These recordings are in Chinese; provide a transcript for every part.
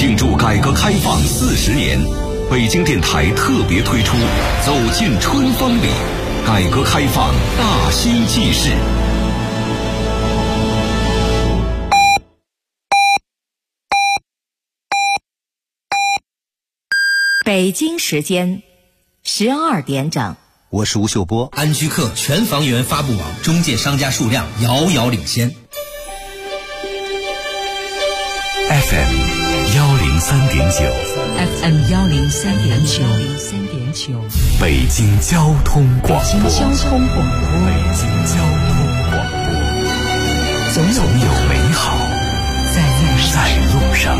庆祝改革开放40年，北京电台特别推出《走进春风里》，改革开放大新纪事。 北京时间12点整。 我是吴秀波。 安居客全房源发布网中介商家数量遥遥领先。 FM 103.9 FM 103.9 北京交通广播。 北京交通广播，总有美好在路上。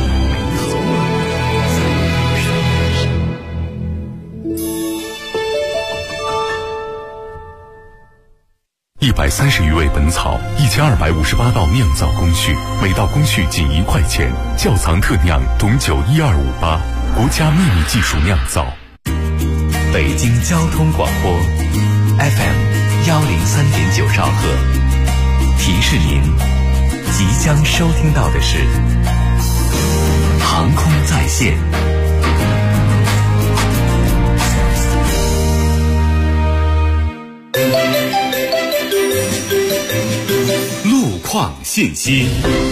130余味本草，1258道酿造工序，每道工序仅1块钱。窖藏特酿董酒12588，国家秘密技术酿造。北京交通广播 FM 103.9兆赫。提示您，即将收听到的是航空在线。路况信息。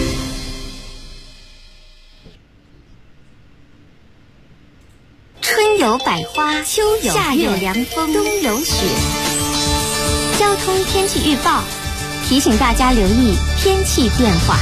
春有百花，秋有夏有凉风，冬有雪。交通天气预报提醒大家留意天气变化。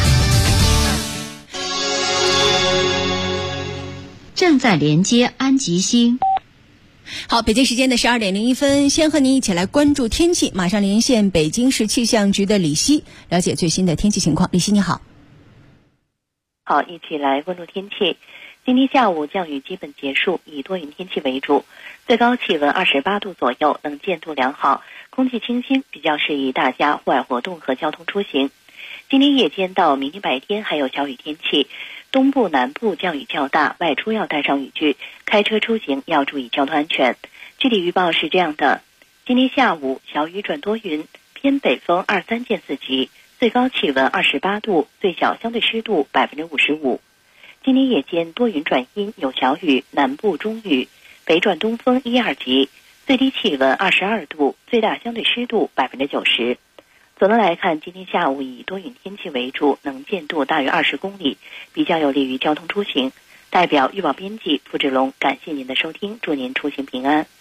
正在连接安吉星。 好，北京时间的12点01分，先和您一起来关注天气。马上连线北京市气象局的李希，了解最新的天气情况。李希，你好。 好，一起来关注天气。今天下午降雨基本结束，以多云天气为主，最高气温28度左右，能见度良好，空气清新，比较适宜大家户外活动和交通出行。今天夜间到明天白天还有小雨天气，东部南部降雨较大，外出要带上雨具，开车出行要注意交通安全。具体预报是这样的：今天下午小雨转多云，偏北风2-3见4级，最高气温28度，最小相对湿度55%。今天夜间多云转阴，有小雨，南部中雨，北转东风1-2级，最低气温22度，最大相对湿度90%。总的来看，今天下午以多云天气为主，能见度大约20公里，比较有利于交通出行。代表预报编辑付志龙，感谢您的收听，祝您出行平安。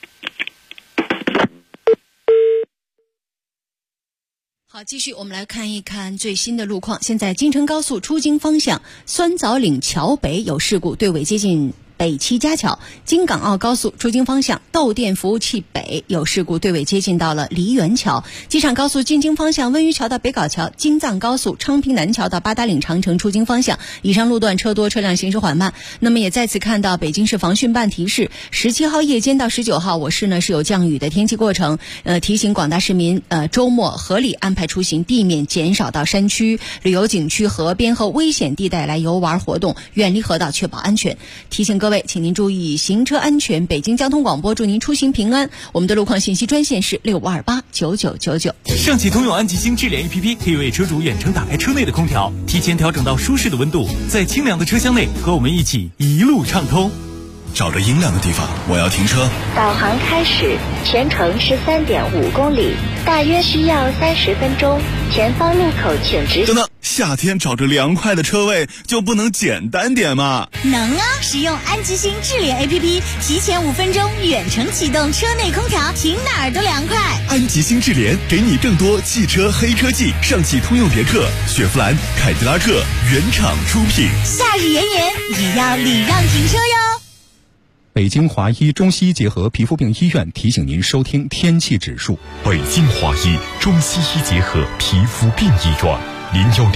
好，继续我们来看一看最新的路况。现在京承高速出京方向酸枣岭桥北有事故，对尾接近北七家桥。京港澳高速出京方向窦店服务器北有事故，对尾接近到了梨园桥。机场高速进京方向温榆桥到北碏桥，京藏高速昌平南桥到八达岭长城出京方向，以上路段车多，车辆行驶缓慢。那么也再次看到北京市防汛办提示，17号夜间到19号我市呢是有降雨的天气过程，提醒广大市民周末合理安排出行，避免减少到山区、旅游景区、河边和危险地带来游玩活动，远离河道，确保安全。提醒各位，请您注意行车安全。北京交通广播祝您出行平安。我们的路况信息专线是65289999。 上汽通用安吉星智联 APP 可以为车主远程打开车内的空调，提前调整到舒适的温度，在清凉的车厢内和我们一起一路畅通。 找着阴凉的地方，我要停车。 导航开始，全程是3.5公里，大约需要30分钟。前方路口请直行。 等等，夏天找着凉快的车位就不能简单点吗？ 能啊！使用安吉星智联 APP， 提前5分钟远程启动车内空调，停哪儿都凉快。 安吉星智联给你更多汽车黑科技，上汽通用别克、雪佛兰、凯迪拉克原厂出品。 夏日炎炎，也要礼让停车哟。 北京华医中西医结合皮肤病医院提醒您收听天气指数。 北京华医中西医结合皮肤病医院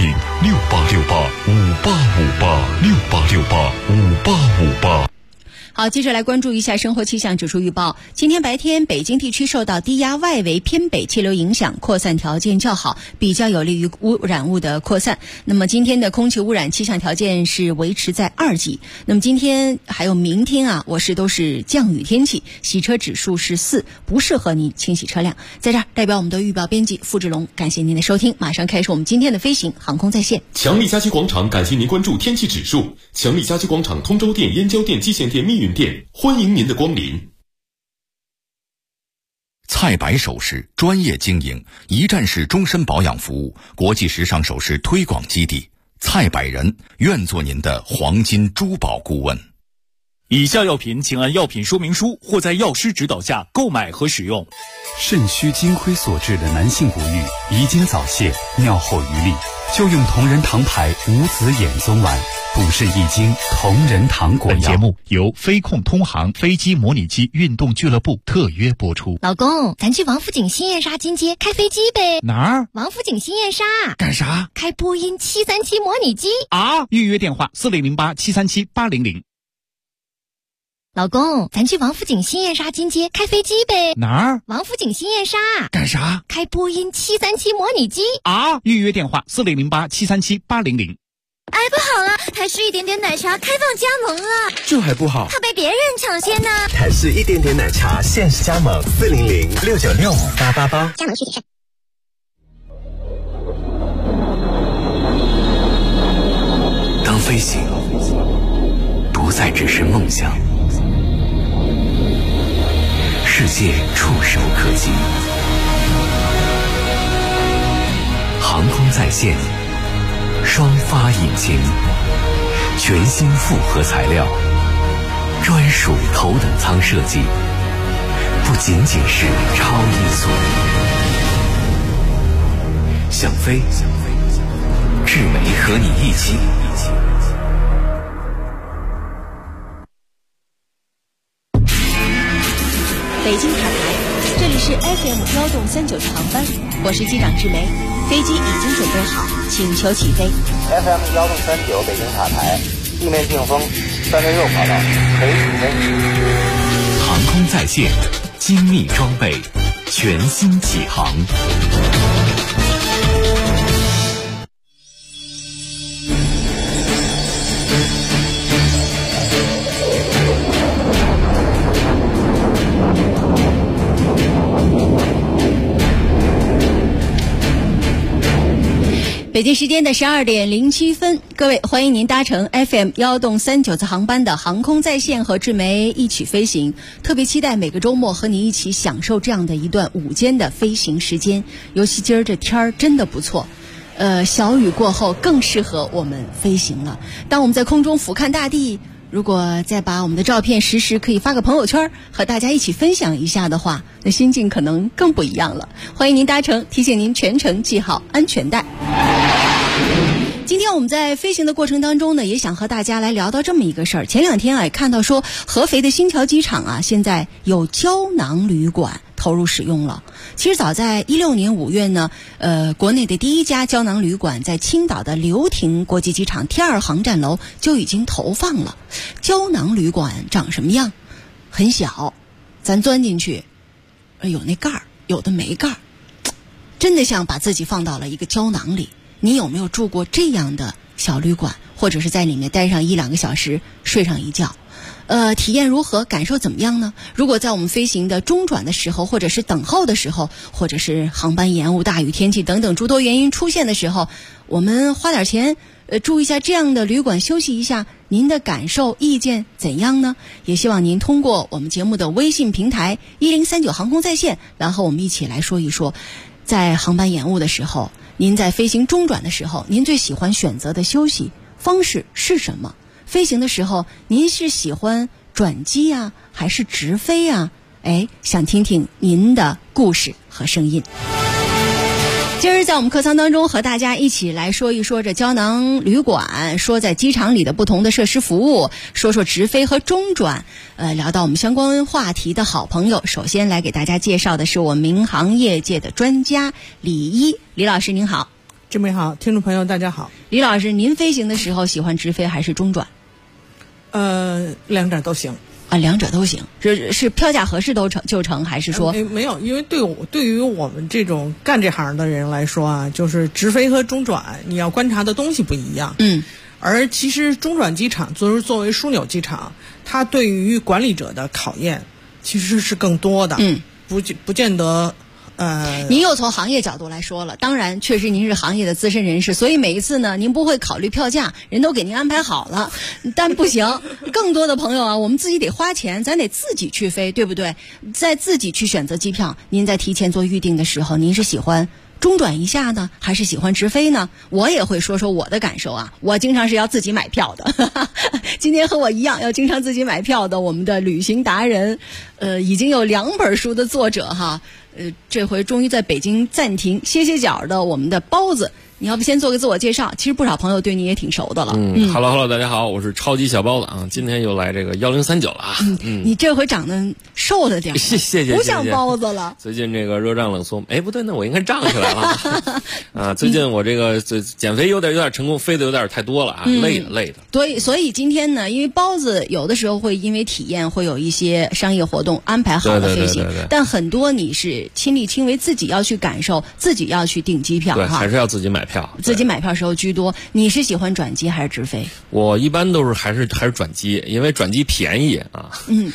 ，01068685858，68685858。 好，接着来关注一下生活气象指数预报。今天白天，北京地区受到低压外围偏北气流影响，扩散条件较好，比较有利于污染物的扩散。那么今天的空气污染气象条件是维持在2级。那么今天还有明天啊，我市都是降雨天气，洗车指数是4，不适合您清洗车辆。在这儿，代表我们的预报编辑付志龙，感谢您的收听。马上开始我们今天的飞行航空在线。 强力家居广场感谢您关注天气指数。强力家居广场通州店、燕郊店、蓟县店、密云店，欢迎您的光临。 蔡白首饰专业经营，一站式终身保养服务，国际时尚首饰推广基地。蔡百人愿做您的黄金珠宝顾问。 以下药品请按药品说明书或在药师指导下购买和使用。 肾虚金亏所致的男性不育、遗精早泄、尿后余力，就用同仁堂牌无子衍宗丸，补肾益精，同仁堂果药。 本节目由飞控通航飞机模拟机运动俱乐部特约播出。 老公，咱去王府井新燕莎金街开飞机呗？ 哪儿？ 王府井新燕莎。 干啥？ 开波音737模拟机啊！预约电话4008-737-800。 老公，咱去王府井新燕莎金街开飞机呗？ 哪儿？ 王府井新燕莎。 干啥？ 开波音737模拟机啊！预约电话4008-737-800。 哎，不好了，台式一点点奶茶开放加盟了， 这还不好， 怕被别人抢先呢。 台式一点点奶茶限时加盟，400-696-5888， 加盟需谨慎。 当飞行不再只是梦想，世界触手可及，航空在线，双发引擎，全新复合材料，专属头等舱设计，不仅仅是超音速。想飞，志梅和你一起。 北京塔台，这里是 FM1动39的航班，我是机长志梅，飞机已经准备好，请求起飞。 FM1动39北京塔台，地面净风366跑道，可以起飞。 航空在线，精密装备，全新起航。 北京时间的12点07分，各位欢迎您搭乘 FM1动39次航班的航空在线和志梅一起飞行，特别期待每个周末和你一起享受这样的一段午间的飞行时间。尤其今儿这天儿真的不错，小雨过后更适合我们飞行了。当我们在空中俯瞰大地，如果再把我们的照片实时可以发个朋友圈，和大家一起分享一下的话，那心境可能更不一样了。欢迎您搭乘，提醒您全程系好安全带。今天我们在飞行的过程当中呢，也想和大家来聊到这么一个事儿。前2天看到说合肥的新桥机场啊，现在有胶囊旅馆投入使用了。其实早在16年5月呢，国内的第一家胶囊旅馆在青岛的流亭国际机场T2航站楼就已经投放了。胶囊旅馆长什么样？很小，咱钻进去，有那盖儿，有的没盖儿，真的像把自己放到了一个胶囊里。你有没有住过这样的小旅馆，或者是在里面待上1-2个小时，睡上一觉？体验如何？感受怎么样呢？如果在我们飞行的中转的时候，或者是等候的时候，或者是航班延误、大雨天气等等诸多原因出现的时候，我们花点钱住一下这样的旅馆休息一下，您的感受意见怎样呢？也希望您通过我们节目的微信平台1039航空在线来和我们一起来说一说，在航班延误的时候，您在飞行中转的时候，您最喜欢选择的休息方式是什么？飞行的时候，您是喜欢转机啊，还是直飞啊？想听听您的故事和声音。今儿在我们客舱当中和大家一起来说一说这胶囊旅馆，说在机场里的不同的设施服务，说说直飞和中转，聊到我们相关话题的好朋友。首先来给大家介绍的是我们民航业界的专家李一，李老师您好。 志梅好，听众朋友大家好。 李老师，您飞行的时候喜欢直飞还是中转？ 两点都行。 啊，两者都行，是票价合适就成，还是说没有？因为对于我们这种干这行的人来说啊，就是直飞和中转，你要观察的东西不一样。而其实中转机场作为枢纽机场，它对于管理者的考验其实是更多的。不见得。 您又从行业角度来说了，当然确实您是行业的资深人士，所以每一次呢，您不会考虑票价，人都给您安排好了，但不行，更多的朋友啊，我们自己得花钱，咱得自己去飞，对不对？在自己去选择机票，您在提前做预定的时候，您是喜欢中转一下呢，还是喜欢直飞呢？我也会说说我的感受啊，我经常是要自己买票的。今天和我一样要经常自己买票的我们的旅行达人，已经有2本书的作者哈，这回终于在北京暂停歇歇脚的我们的包子，你要不先做个自我介绍？其实不少朋友对你也挺熟的了。 Hello， 大家好，我是超级小包子啊，今天又来这个1039了啊。 你这回长得瘦了点， 谢谢， 不像包子了。 最近这个热胀冷缩，不对，那我应该胀起来了啊。最近我这个减肥有点成功，飞的有点太多了啊，累的。 对，所以今天呢，因为包子有的时候会因为体验会有一些商业活动安排好的飞行，但很多你是亲力亲为，自己要去感受，自己要去订机票， 对，还是要自己买票。 自己买票时候居多。你是喜欢转机还是直飞？ 我一般都是还是转机，因为转机便宜啊。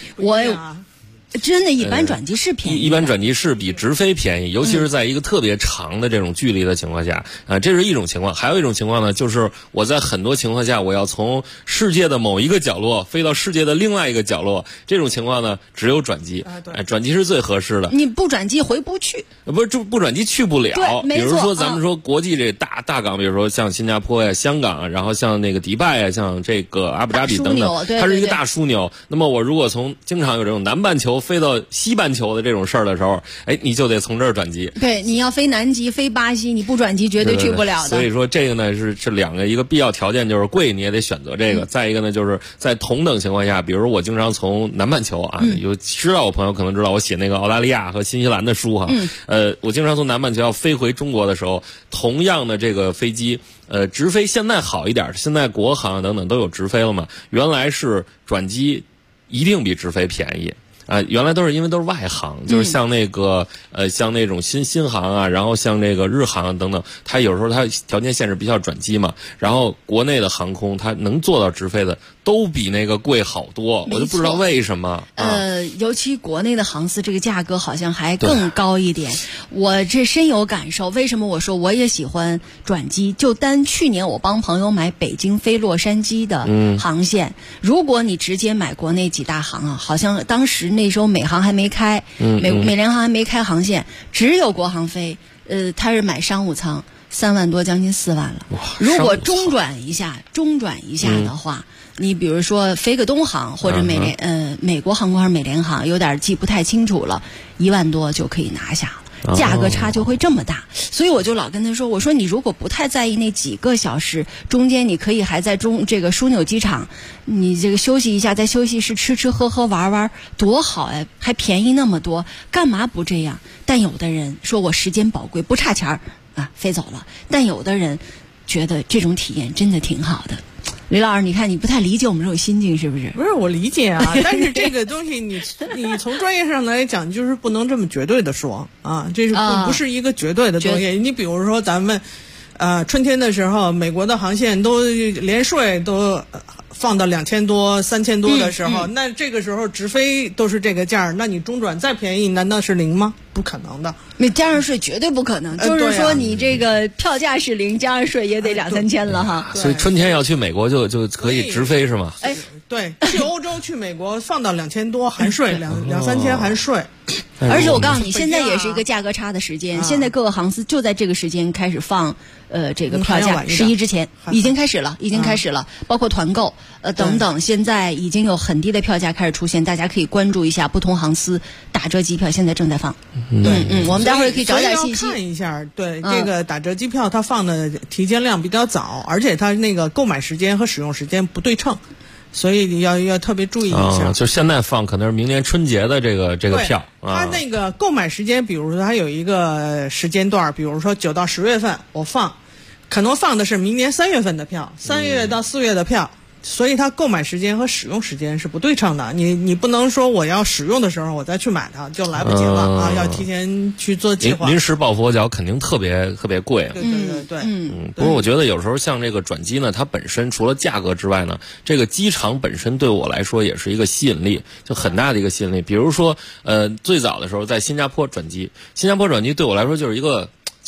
真的，一般转机是便宜， 一般转机是比直飞便宜，尤其是在一个特别长的这种距离的情况下，这是一种情况。还有一种情况呢，就是我在很多情况下，我要从世界的某一个角落飞到世界的另外一个角落，这种情况呢，只有转机。转机是最合适的。 你不转机回不去， 不转机去不了。 对， 比如说咱们说国际这大港，比如说像新加坡呀、香港，然后像那个迪拜呀，像这个阿布扎比等等，它是一个大枢纽。那么我如果经常有这种南半球飞到西半球的这种事儿的时候，你就得从这儿转机。 对，你要飞南极、飞巴西，你不转机绝对去不了的。 所以说这个呢是两个，一个必要条件就是贵，你也得选择这个。再一个呢，就是在同等情况下，比如我经常从南半球啊，有知道我朋友可能知道我写那个澳大利亚和新西兰的书哈，我经常从南半球要飞回中国的时候，同样的这个飞机，直飞现在好一点，现在国航等等都有直飞了嘛，原来是转机一定比直飞便宜。原来都是因为都是外航，就是像那个像那种新航啊，然后像这个日航等等，它有时候它条件限制比较转机嘛，然后国内的航空它能做到直飞的都比那个贵好多，我就不知道为什么。 尤其国内的航司这个价格好像还更高一点，我这深有感受。为什么我说我也喜欢转机？就单去年我帮朋友买北京飞洛杉矶的航线，如果你直接买国内几大航啊，好像当时那时候美航还没开，美联航还没开航线，只有国航飞，他是买商务舱，3万多，将近4万了。如果中转一下的话，你比如说飞个东航或者美国航空还是美联航，有点记不太清楚了，1万多就可以拿下了。价格差就会这么大，所以我就老跟他说，我说你如果不太在意那几个小时中间，你可以还在这个枢纽机场，你这个休息一下，在休息室吃喝玩多好呀，还便宜那么多，干嘛不这样？但有的人说我时间宝贵，不差钱啊，飞走了。但有的人觉得这种体验真的挺好的。吕老师，你看你不太理解我们这种心境是不是？ 不是，我理解啊，但是这个东西你从专业上来讲，就是不能这么绝对的说啊，这是不是一个绝对的东西。你比如说咱们春天的时候，美国的航线都连税都放到2000多、3000多的时候，那这个时候直飞都是这个价，那你中转再便宜，难道是0吗？不可能的， 那加上税绝对不可能。就是说你这个票价是0，加上税也得2-3千了哈。 所以春天要去美国就可以直飞是吗？ 对，去欧洲去美国放到2000多含税，2-3千含税。 而且我告诉你，现在也是一个价格差的时间。现在各个航司就在这个时间开始放，这个票价11之前已经开始了，包括团购等等，现在已经有很低的票价开始出现，大家可以关注一下不同航司打折机票，现在正在放。我们待会儿可以找点信息看一下。对，这个打折机票它放的提前量比较早，而且它那个购买时间和使用时间不对称。所以你要特别注意一下， 就现在放可能是明年春节的这个票。 它那个购买时间，比如说它有一个时间段，比如说9到10月份我放，可能放的是明年3月份的票，3月到4月的票， 所以它购买时间和使用时间是不对称的。你不能说我要使用的时候我再去买它，就来不及了啊！要提前去做计划。 临时抱佛脚肯定特别贵。 对。 不过我觉得有时候像这个转机呢，它本身除了价格之外呢，这个机场本身对我来说也是一个吸引力，就很大的一个吸引力。比如说，最早的时候在新加坡转机对我来说就是一个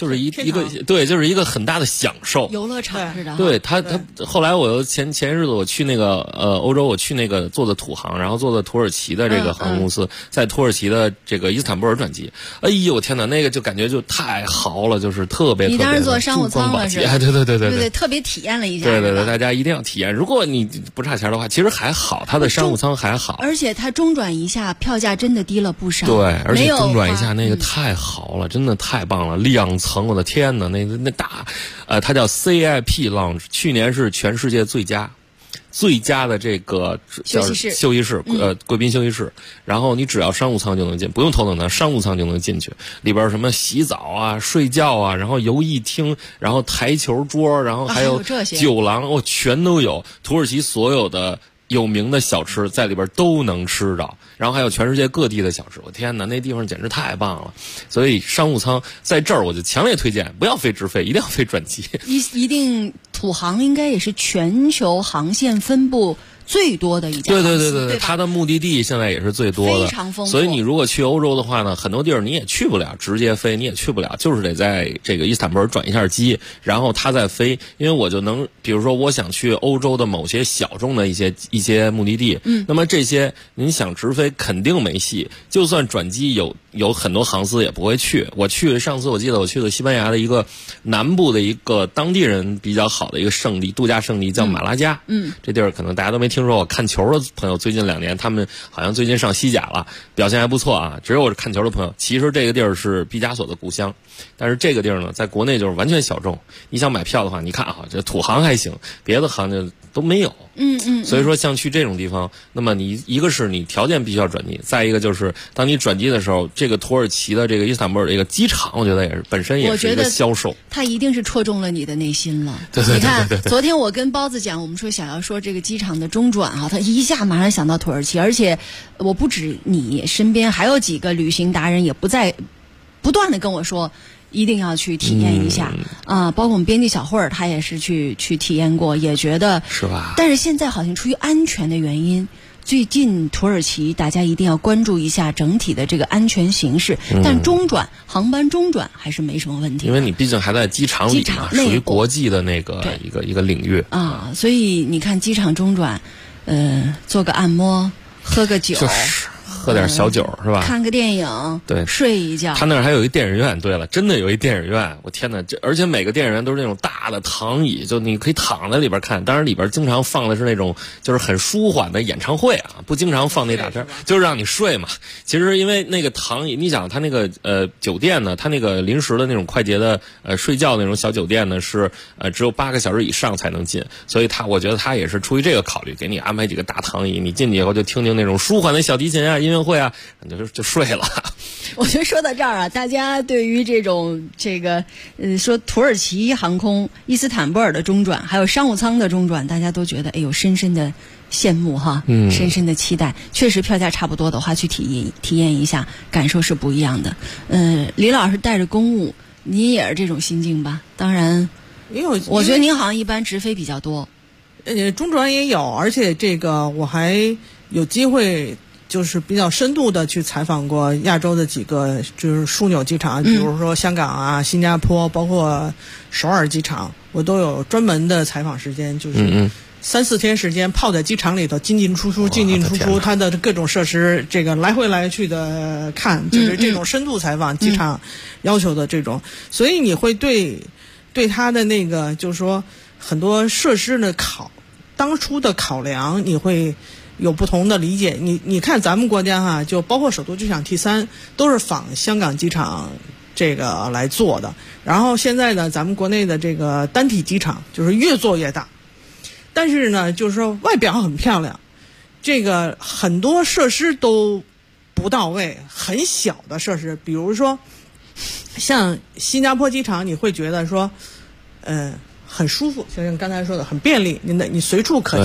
很大的享受， 游乐场似的。 对他后来我又前日子我去那个欧洲，我去那个坐的土航，然后坐的土耳其的这个航空公司，在土耳其的这个伊斯坦布尔转机。哎呦天哪，那个就感觉就太豪了，就是特别。 你当时坐商务舱了是吧？ 对， 特别体验了一下。 对，大家一定要体验。如果你不差钱的话，其实还好，它的商务舱还好。 而且它中转一下票价真的低了不少。 对，而且中转一下那个太豪了，真的太棒了，2层，我的天哪，那大，它叫 CIP Lounge， 去年是全世界最佳的这个休息室，贵宾休息室。然后你只要商务舱就能进，不用头等舱，商务舱就能进去。里边什么洗澡啊、睡觉啊，然后游艺厅，然后台球桌，然后还有酒廊，全都有。土耳其所有的有名的小吃在里边都能吃到，然后还有全世界各地的小吃。我天哪，那地方简直太棒了！所以商务舱在这儿我就强烈推荐，不要飞直飞，一定要飞转机。 一定，土航应该也是全球航线分布最多的一家。 对，它的目的地现在也是最多的， 非常丰富。 所以你如果去欧洲的话呢，很多地儿你也去不了，直接飞你也去不了，就是得在这个伊斯坦布尔转一下机，然后它再飞。因为我就能，比如说我想去欧洲的某些小众的一些目的地，那么这些您想直飞肯定没戏，就算转机有很多航司也不会去。上次我记得我去了西班牙的一个南部的一个当地人比较好的一个度假胜地叫马拉加，这地儿可能大家都没听说过。看球的朋友最近2年他们好像最近上西甲了，表现还不错啊。只有我是看球的朋友，其实这个地儿是毕加索的故乡，但是这个地儿呢在国内就是完全小众。你想买票的话，你看这土航还行，别的航就都没有。所以说像去这种地方，那么你一个是你条件必须要转机，再一个就是当你转机的时候，这个土耳其的这个伊斯坦布尔这个机场，我觉得也是本身也是一个销售， 它一定是戳中了你的内心了。 对， 你看昨天我跟包子讲，我们说想要说这个机场的中转他一下马上想到土耳其，而且我不止你，身边还有几个旅行达人也不断的跟我说一定要去体验一下包括我们编辑小慧儿，她也是去体验过，也觉得是吧？ 但是现在好像出于安全的原因，最近土耳其大家一定要关注一下整体的这个安全形势，但航班中转还是没什么问题， 因为你毕竟还在机场里嘛，属于国际的那个一个领域所以你看机场中转，做个按摩，喝个酒， 喝点小酒是吧？ 看个电影， 对， 睡一觉。 他那儿还有一电影院。对了，真的有一电影院，我天哪！而且每个电影院都是那种大的躺椅，就你可以躺在里边看。当然里边经常放的是那种就是很舒缓的演唱会不经常放那大片，就是让你睡嘛。其实因为那个躺椅，你想他那个酒店呢，他那个临时的那种快捷的睡觉那种小酒店呢，是只有8个小时以上才能进，所以我觉得他也是出于这个考虑，给你安排几个大躺椅，你进去以后就听听那种舒缓的小提琴音乐会就睡了。 我觉得说到这儿大家对于说土耳其航空伊斯坦布尔的中转，还有商务舱的中转，大家都觉得深深的羡慕深深的期待。确实票价差不多的话，去体验一下，感受是不一样的。李老师带着公务，您也是这种心境吧？当然，我觉得您好像一般直飞比较多， 中转也有，而且这个我还有机会。就是比较深度的去采访过亚洲的几个就是枢纽机场，比如说香港新加坡，包括首尔机场，我都有专门的采访时间，就是3-4天时间泡在机场里头进进出出，它的各种设施这个来回来去的看，就是这种深度采访机场要求的这种，所以你会对它的那个就是说很多设施的当初的考量，你会有不同的理解。你看咱们国家就包括首都机场 T3 都是仿香港机场这个来做的，然后现在呢咱们国内的这个单体机场就是越做越大，但是呢就是说外表很漂亮，这个很多设施都不到位，很小的设施，比如说像新加坡机场，你会觉得说很舒服，像刚才说的很便利，你随处可见，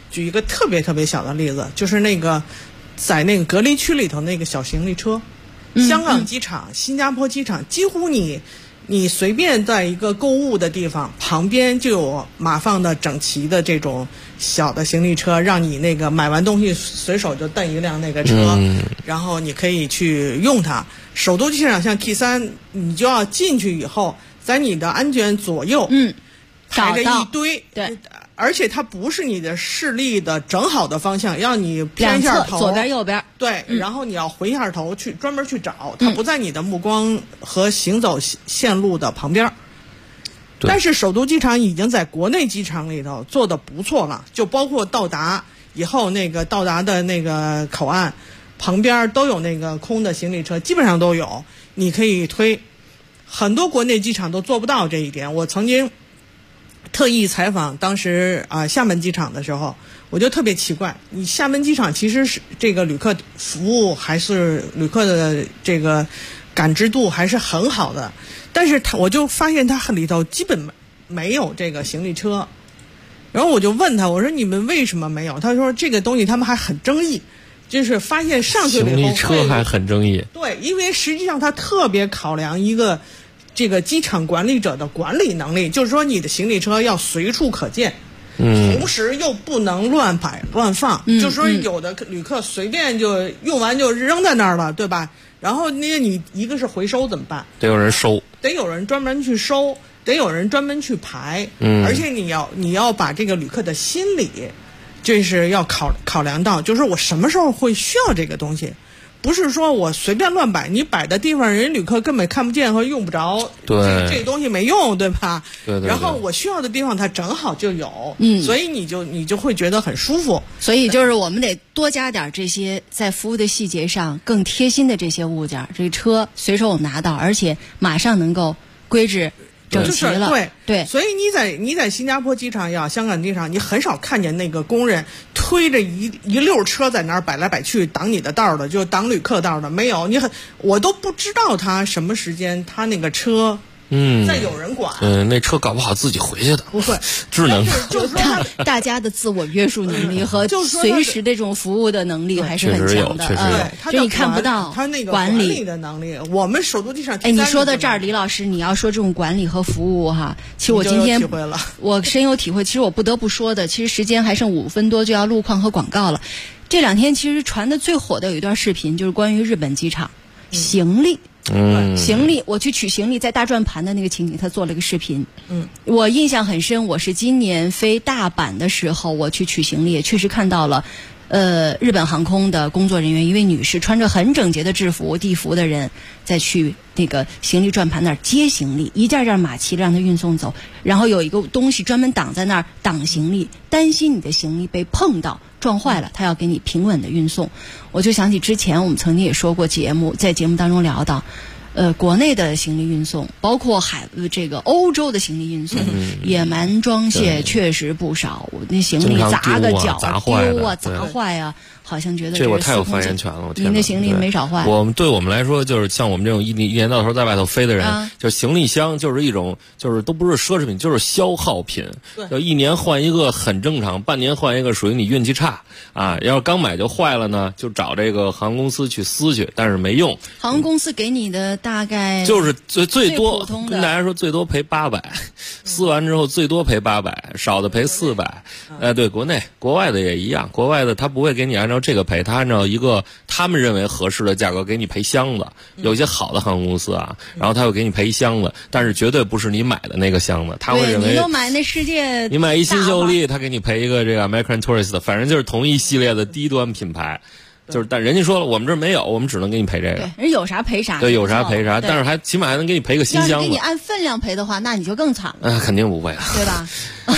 举一个特别特别小的例子，就是那个在那个隔离区里头那个小行李车，香港机场、新加坡机场，几乎你随便在一个购物的地方旁边就有码放的整齐的这种小的行李车，让你那个买完东西随手就蹬一辆那个车，然后你可以去用它。首都机场像 T3， 你就要进去以后，在你的安检左右，排着一堆， 对， 而且它不是你的视力的正好的方向，让你偏下头， 左边右边， 对，然后你要回下头去专门去找，它不在你的目光和行走线路的旁边。但是首都机场已经在国内机场里头做得不错了，就包括到达以后那个到达的那个口岸旁边都有那个空的行李车，基本上都有，你可以推。很多国内机场都做不到这一点。我曾经特意采访当时厦门机场的时候，我就特别奇怪，你厦门机场其实是这个旅客服务还是旅客的这个感知度还是很好的，但是我就发现它里头基本没有这个行李车。然后我就问他，我说你们为什么没有？他说这个东西他们还很争议，就是发现上去了以后行李车还很争议。 对，因为实际上他特别考量一个这个机场管理者的管理能力，就是说你的行李车要随处可见，同时又不能乱摆乱放，就是说有的旅客随便就用完就扔在那儿了，对吧？然后那你一个是回收怎么办？ 得有人收， 得有人专门去收，得有人专门去排，而且你要把这个旅客的心理，这是要考量到，就是我什么时候会需要这个东西。不是说我随便乱摆，你摆的地方人旅客根本看不见和用不着， 对， 这东西没用，对吧？ 对。 然后我需要的地方它正好就有，所以你就会觉得很舒服。 所以就是我们得多加点这些在服务的细节上更贴心的这些物件，这车随手我拿到，而且马上能够规制整齐了。对。 所以你在新加坡机场也好，香港机场，你很少看见那个工人推着一溜车在那儿摆来摆去挡你的道的，就挡旅客道的，没有。我都不知道他什么时间他那个车再有人管。 那车搞不好自己回去的， 不会智能。 就是说大家的自我约束能力和随时这种服务的能力还是很强的。 确实有， 就你看不到他那个管理的能力。我们首都机场， 你说到这儿，李老师，你要说这种管理和服务哈，其实我今天我深有体会。其实我不得不说的，其实时间还剩5分多就要路况和广告了。这2天其实传的最火的有一段视频，就是关于日本机场行李。行李，我去取行李，在大转盘的那个情景，他做了个视频。我印象很深，我是今年飞大阪的时候，我去取行李，也确实看到了，日本航空的工作人员，一位女士穿着很整洁的制服、地服的人，在去那个行李转盘那儿接行李，一件件码齐了让他运送走，然后有一个东西专门挡在那儿挡行李，担心你的行李被碰到撞坏了，他要给你平稳的运送。我就想起之前我们曾经也说过在节目当中聊到，国内的行李运送，包括这个欧洲的行李运送，野蛮装卸确实不少。那行李砸个脚砸坏啊，好像觉得这我太有发言权了。 您的行李没少坏。 对我们来说，就是像我们这种一年到头在外头飞的人，就行李箱就是一种，就是都不是奢侈品，就是消耗品。就1年换一个很正常，半年换一个属于你运气差啊。要是刚买就坏了呢，就找这个航空公司去撕去，但是没用。 航空公司给你的大概就是最多跟大家说最多赔800，撕完之后最多赔800，少的赔400。对，国外的也一样，国外的他不会给你按照这个赔，他按照一个他们认为合适的价格给你赔箱子。有一些好的航空公司啊，然后他会给你赔一箱子，但是绝对不是你买的那个箱子，他会认为你都买那世界， 你买一新秀丽，他给你赔一个这个 American Tourist， 反正就是同一系列的低端品牌。但人家说了，我们这儿没有，我们只能给你赔这个。 人有啥赔啥。 对，有啥赔啥，但是起码还能给你赔个新箱子。 要是给你按分量赔的话，那你就更惨了。 肯定不会了， 对吧？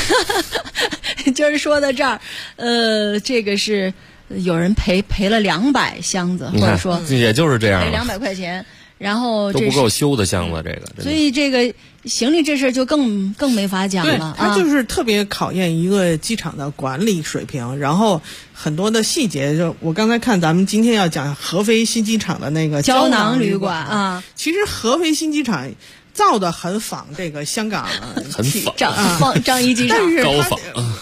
就是说到这儿，这个是有人赔了200箱子，或者说也就是这样， 赔200块钱。然后都不够修的箱子，这个， 所以这个行李这事就更没法讲了。 它就是特别考验一个机场的管理水平，然后很多的细节，就我刚才看咱们今天要讲合肥新机场的那个胶囊旅馆啊， 其实合肥新机场造的很仿这个香港很仿张一机场， 但是高仿。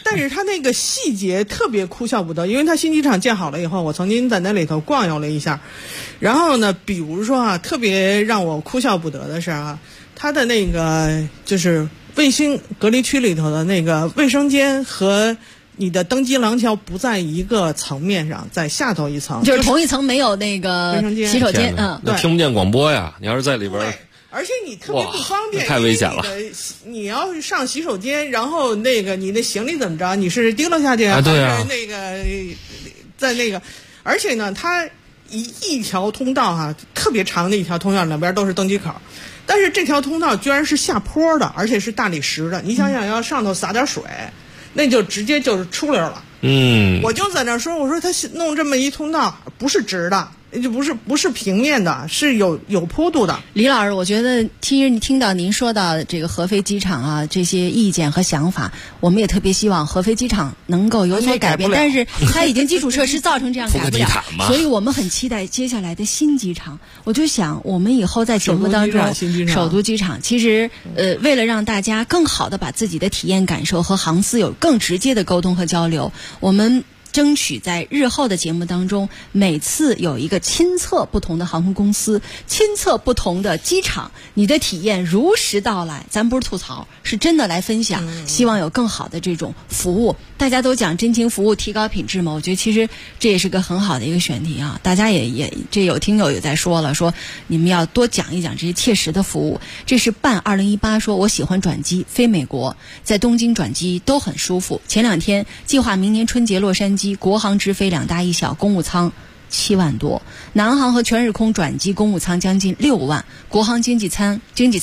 但是它那个细节特别哭笑不得，因为它新机场建好了以后，我曾经在那里头逛悠了一下。然后呢，比如说啊，特别让我哭笑不得的是啊，它的那个就是卫星隔离区里头的那个卫生间和你的登机廊桥不在一个层面上，在下头一层， 就是同一层没有那个洗手间， 那听不见广播呀！你要是在里边， 而且你特别不方便， 太危险了。 你要上洗手间，然后那个你的行李怎么着？你是提溜下去啊？对啊， 还是那个在那个，而且呢，它一条通道啊，特别长的一条通道，两边都是登机口。但是这条通道居然是下坡的，而且是大理石的。你想想，要上头洒点水，那就直接就是出溜了。我就在那说，我说他弄这么一通道不是直的，就不是平面的，是有坡度的。 李老师，我觉得听到您说到这个合肥机场啊这些意见和想法，我们也特别希望合肥机场能够有所改变，但是它已经基础设施造成这样改不了，所以我们很期待接下来的新机场。我就想我们以后在节目当中首都机场其实为了让大家更好的把自己的体验感受和航司有更直接的沟通和交流，我们争取在日后的节目当中，每次有一个亲测不同的航空公司，亲测不同的机场，你的体验如实到来，咱不是吐槽，是真的来分享，希望有更好的这种服务。大家都讲真情服务提高品质嘛，我觉得其实这也是个很好的一个选题啊。大家也这有听友也在说了，说你们要多讲一讲这些切实的服务。这是办2018说我喜欢转机飞美国，在东京转机都很舒服。前2天计划明年春节洛杉矶，国航直飞2大1小，公务舱7万多，南航和全日空转机公务舱将近6万，国航经济舱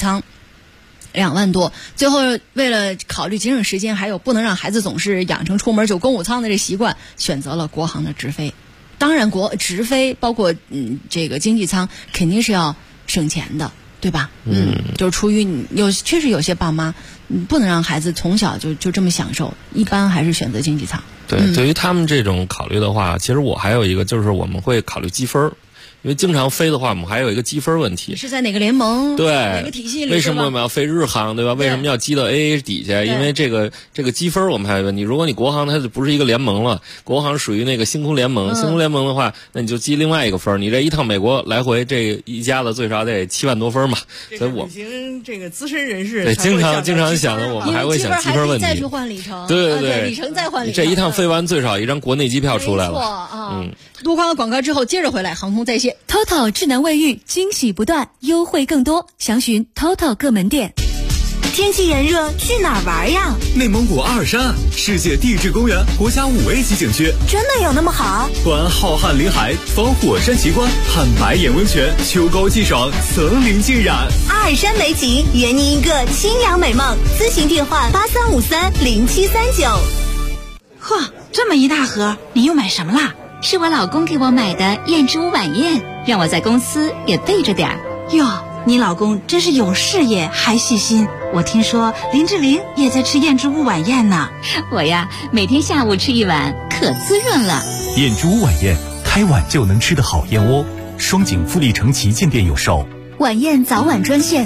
2万多。最后为了考虑节省时间，还有不能让孩子总是养成出门就公务舱的这习惯，选择了国航的直飞。当然直飞包括这个经济舱肯定是要省钱的，对吧？就是出于确实有些爸妈不能让孩子从小就这么享受，一般还是选择经济舱。 对，对于他们这种考虑的话，其实我还有一个就是我们会考虑积分。因为经常飞的话，我们还有一个积分问题。 是在哪个联盟？ 对， 哪个体系里？ 为什么我们要飞日航，对吧？为什么要积到 AA 底下？因为这个积分我们还有问题。如果你国航它就不是一个联盟了，国航属于那个星空联盟。星空联盟的话，那你就积另外一个分。你这一趟美国来回，这一家子最少得7万多分嘛。所以我这个资深人士对经常想的，我们还会想积分问题。 再去换里程。 对， 里程再换里程。 这一趟飞完最少一张国内机票出来了。 没错啊。多光的广告之后接着回来，航空在线。 TOTO 智能卫浴，惊喜不断，优惠更多，详询 TOTO 各门店。 天气炎热，去哪儿玩呀？ 内蒙古阿尔山世界地质公园国家5A 级景区， 真的有那么好？ 观浩瀚林海，访火山奇观，看白眼温泉，秋高气爽，层林尽染。 阿尔山美景，圆你一个清凉美梦。咨询电话83530739。 嚯，这么一大盒，你又买什么啦？ 是我老公给我买的燕之屋晚宴，让我在公司也备着点儿。 哟，你老公真是有事业还细心。我听说林志玲也在吃燕之屋晚宴呢。 我呀，每天下午吃一碗，可滋润了。 燕之屋晚宴，开碗就能吃的好燕窝。双井富力城旗舰店有售。 晚宴早晚专线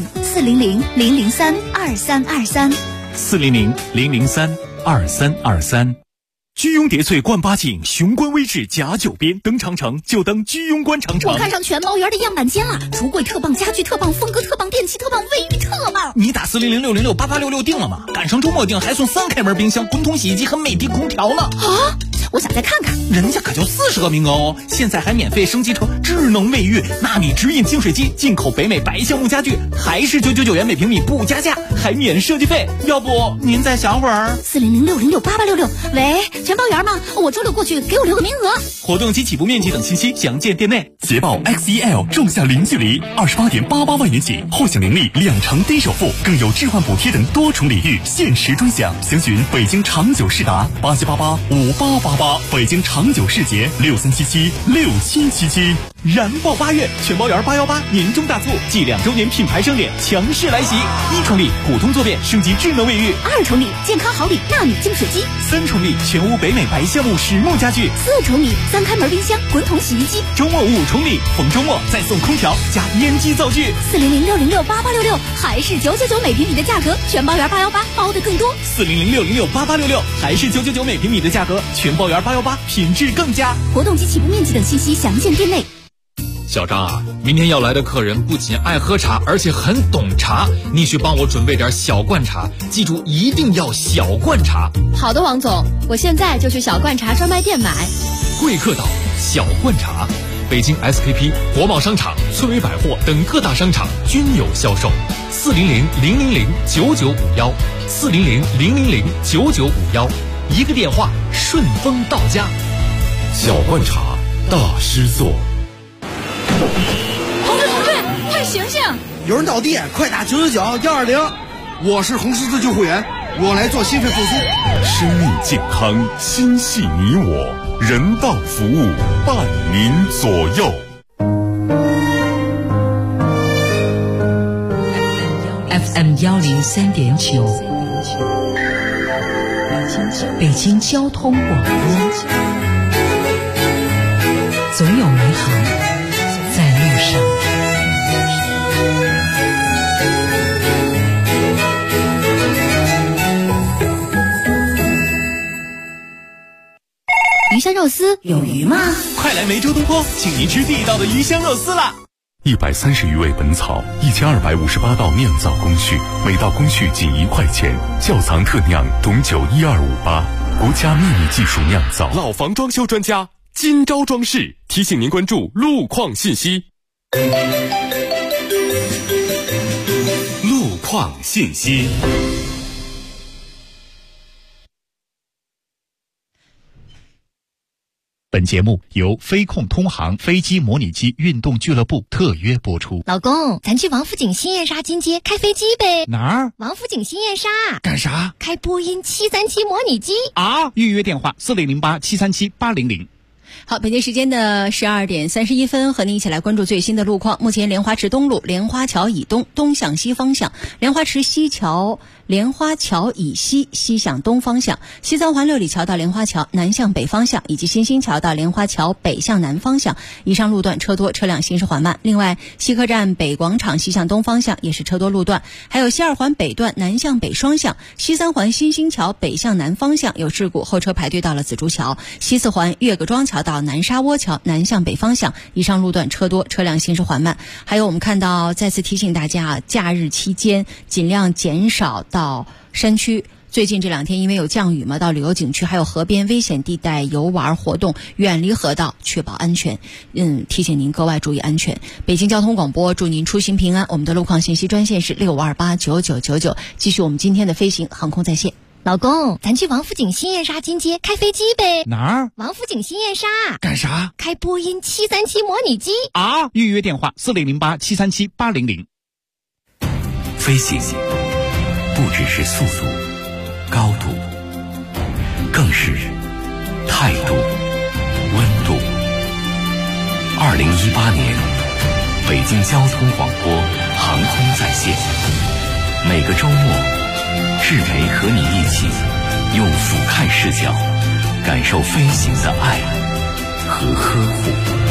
400-003-2323。 400-003-2323。居庸叠翠冠八景，雄关威志甲9边，登长城就登居庸关长城。 我看上全毛园的样板间了，橱柜特棒，家具特棒，风格特棒，电器特棒，卫浴特棒。 你打400-606-8866定了吗？赶上周末定还送3开门冰箱、滚筒洗衣机和美的空调呢。 啊！我想再看看， 人家可就40个名额哦！现在还免费升级成智能卫浴，纳米直饮净水机，进口北美白橡木家具，还是999元每平米不加价，还免设计费。要不您再想会儿 ？400-606-8866。喂，全包圆吗？我周6过去，给我留个名额。 活动及起步面积等信息详见店内。 捷豹 XEL 仲夏零距离28.88万元起，后享零利2成低首付，更有置换补贴等多重礼遇，限时专享。详询北京长久世达87885888，北京长久世捷63776777。 燃爆8月，全包圆818年终大促，继2周年品牌盛典强势来袭！一创立国普通坐便升级智能卫浴 ；2重礼健康好礼纳米净水机 ；3重礼全屋北美白橡木实木家具 ；4重礼3开门冰箱、滚筒洗衣机。 周末5重礼，逢周末再送空调加烟机灶具。 400-606-8866，还是999每平米的价格，全包圆818，包的更多。 400-606-8866，还是999每平米的价格，全包圆818，品质更佳。 活动及起步面积等信息详见店内。 小张啊，明天要来的客人不仅爱喝茶，而且很懂茶，你去帮我准备点小罐茶，记住一定要小罐茶。 好的，王总，我现在就去小罐茶专卖店买。 贵客岛小罐茶，北京 SKP、国贸商场、村委百货等各大商场均有销售。400-000-9951，400-000-9951，一个电话顺丰到家。 小罐茶大师座。 同志，快醒醒！ 有人倒地，快打999-120。我是红十字救护员，我来做心肺复苏。 生命健康，心系你我，人道服务伴您左右。 FM 103.9，北京交通广播，总有美好在路上。 鱼香肉丝有鱼吗？ 快来梅州东坡，请您吃地道的鱼香肉丝啦 ！130余味本草，1258道酿造工序，每道工序仅1块钱。窖藏特酿董酒12588，国家秘密技术酿造。 老房装修专家金招装饰提醒您关注路况信息。 路况信息。 本节目由飞控通航飞机模拟机运动俱乐部特约播出。 老公，咱去王府井新燕莎金街开飞机呗？ 哪儿？ 王府井新燕莎。 干啥？ 开波音737模拟机啊！预约电话4008-737-800。 好，北京时间的12点31分，和您一起来关注最新的路况。目前莲花池东路莲花桥以东东向西方向，莲花池西桥莲花桥以西西向东方向，西三环六里桥到莲花桥南向北方向，以及新兴桥到莲花桥北向南方向，以上路段车多，车辆行驶缓慢。另外，西客站北广场西向东方向也是车多路段，还有西二环北段南向北双向，西三环新兴桥北向南方向有事故，后车排队到了紫竹桥，西四环岳各庄桥到南沙窝桥南向北方向，以上路段车多，车辆行驶缓慢。还有我们看到，再次提醒大家，假日期间尽量减少到山区。最近这2天因为有降雨嘛，到旅游景区还有河边危险地带游玩活动，远离河道，确保安全。提醒您格外注意安全。北京交通广播祝您出行平安。我们的路况信息专线是65289999。继续我们今天的飞行航空在线。 老公，咱去王府井新燕莎金街开飞机呗？ 哪儿？ 王府井新燕莎。 干啥？ 开波音737模拟机啊！预约电话4008-737-800。 飞行不只是速度、高度，更是态度、温度。2018年，北京交通广播航空在线，每个周末。志培和你一起用俯瞰视角感受飞行的爱和呵护。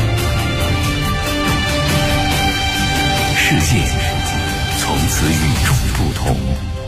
世界从此与众不同。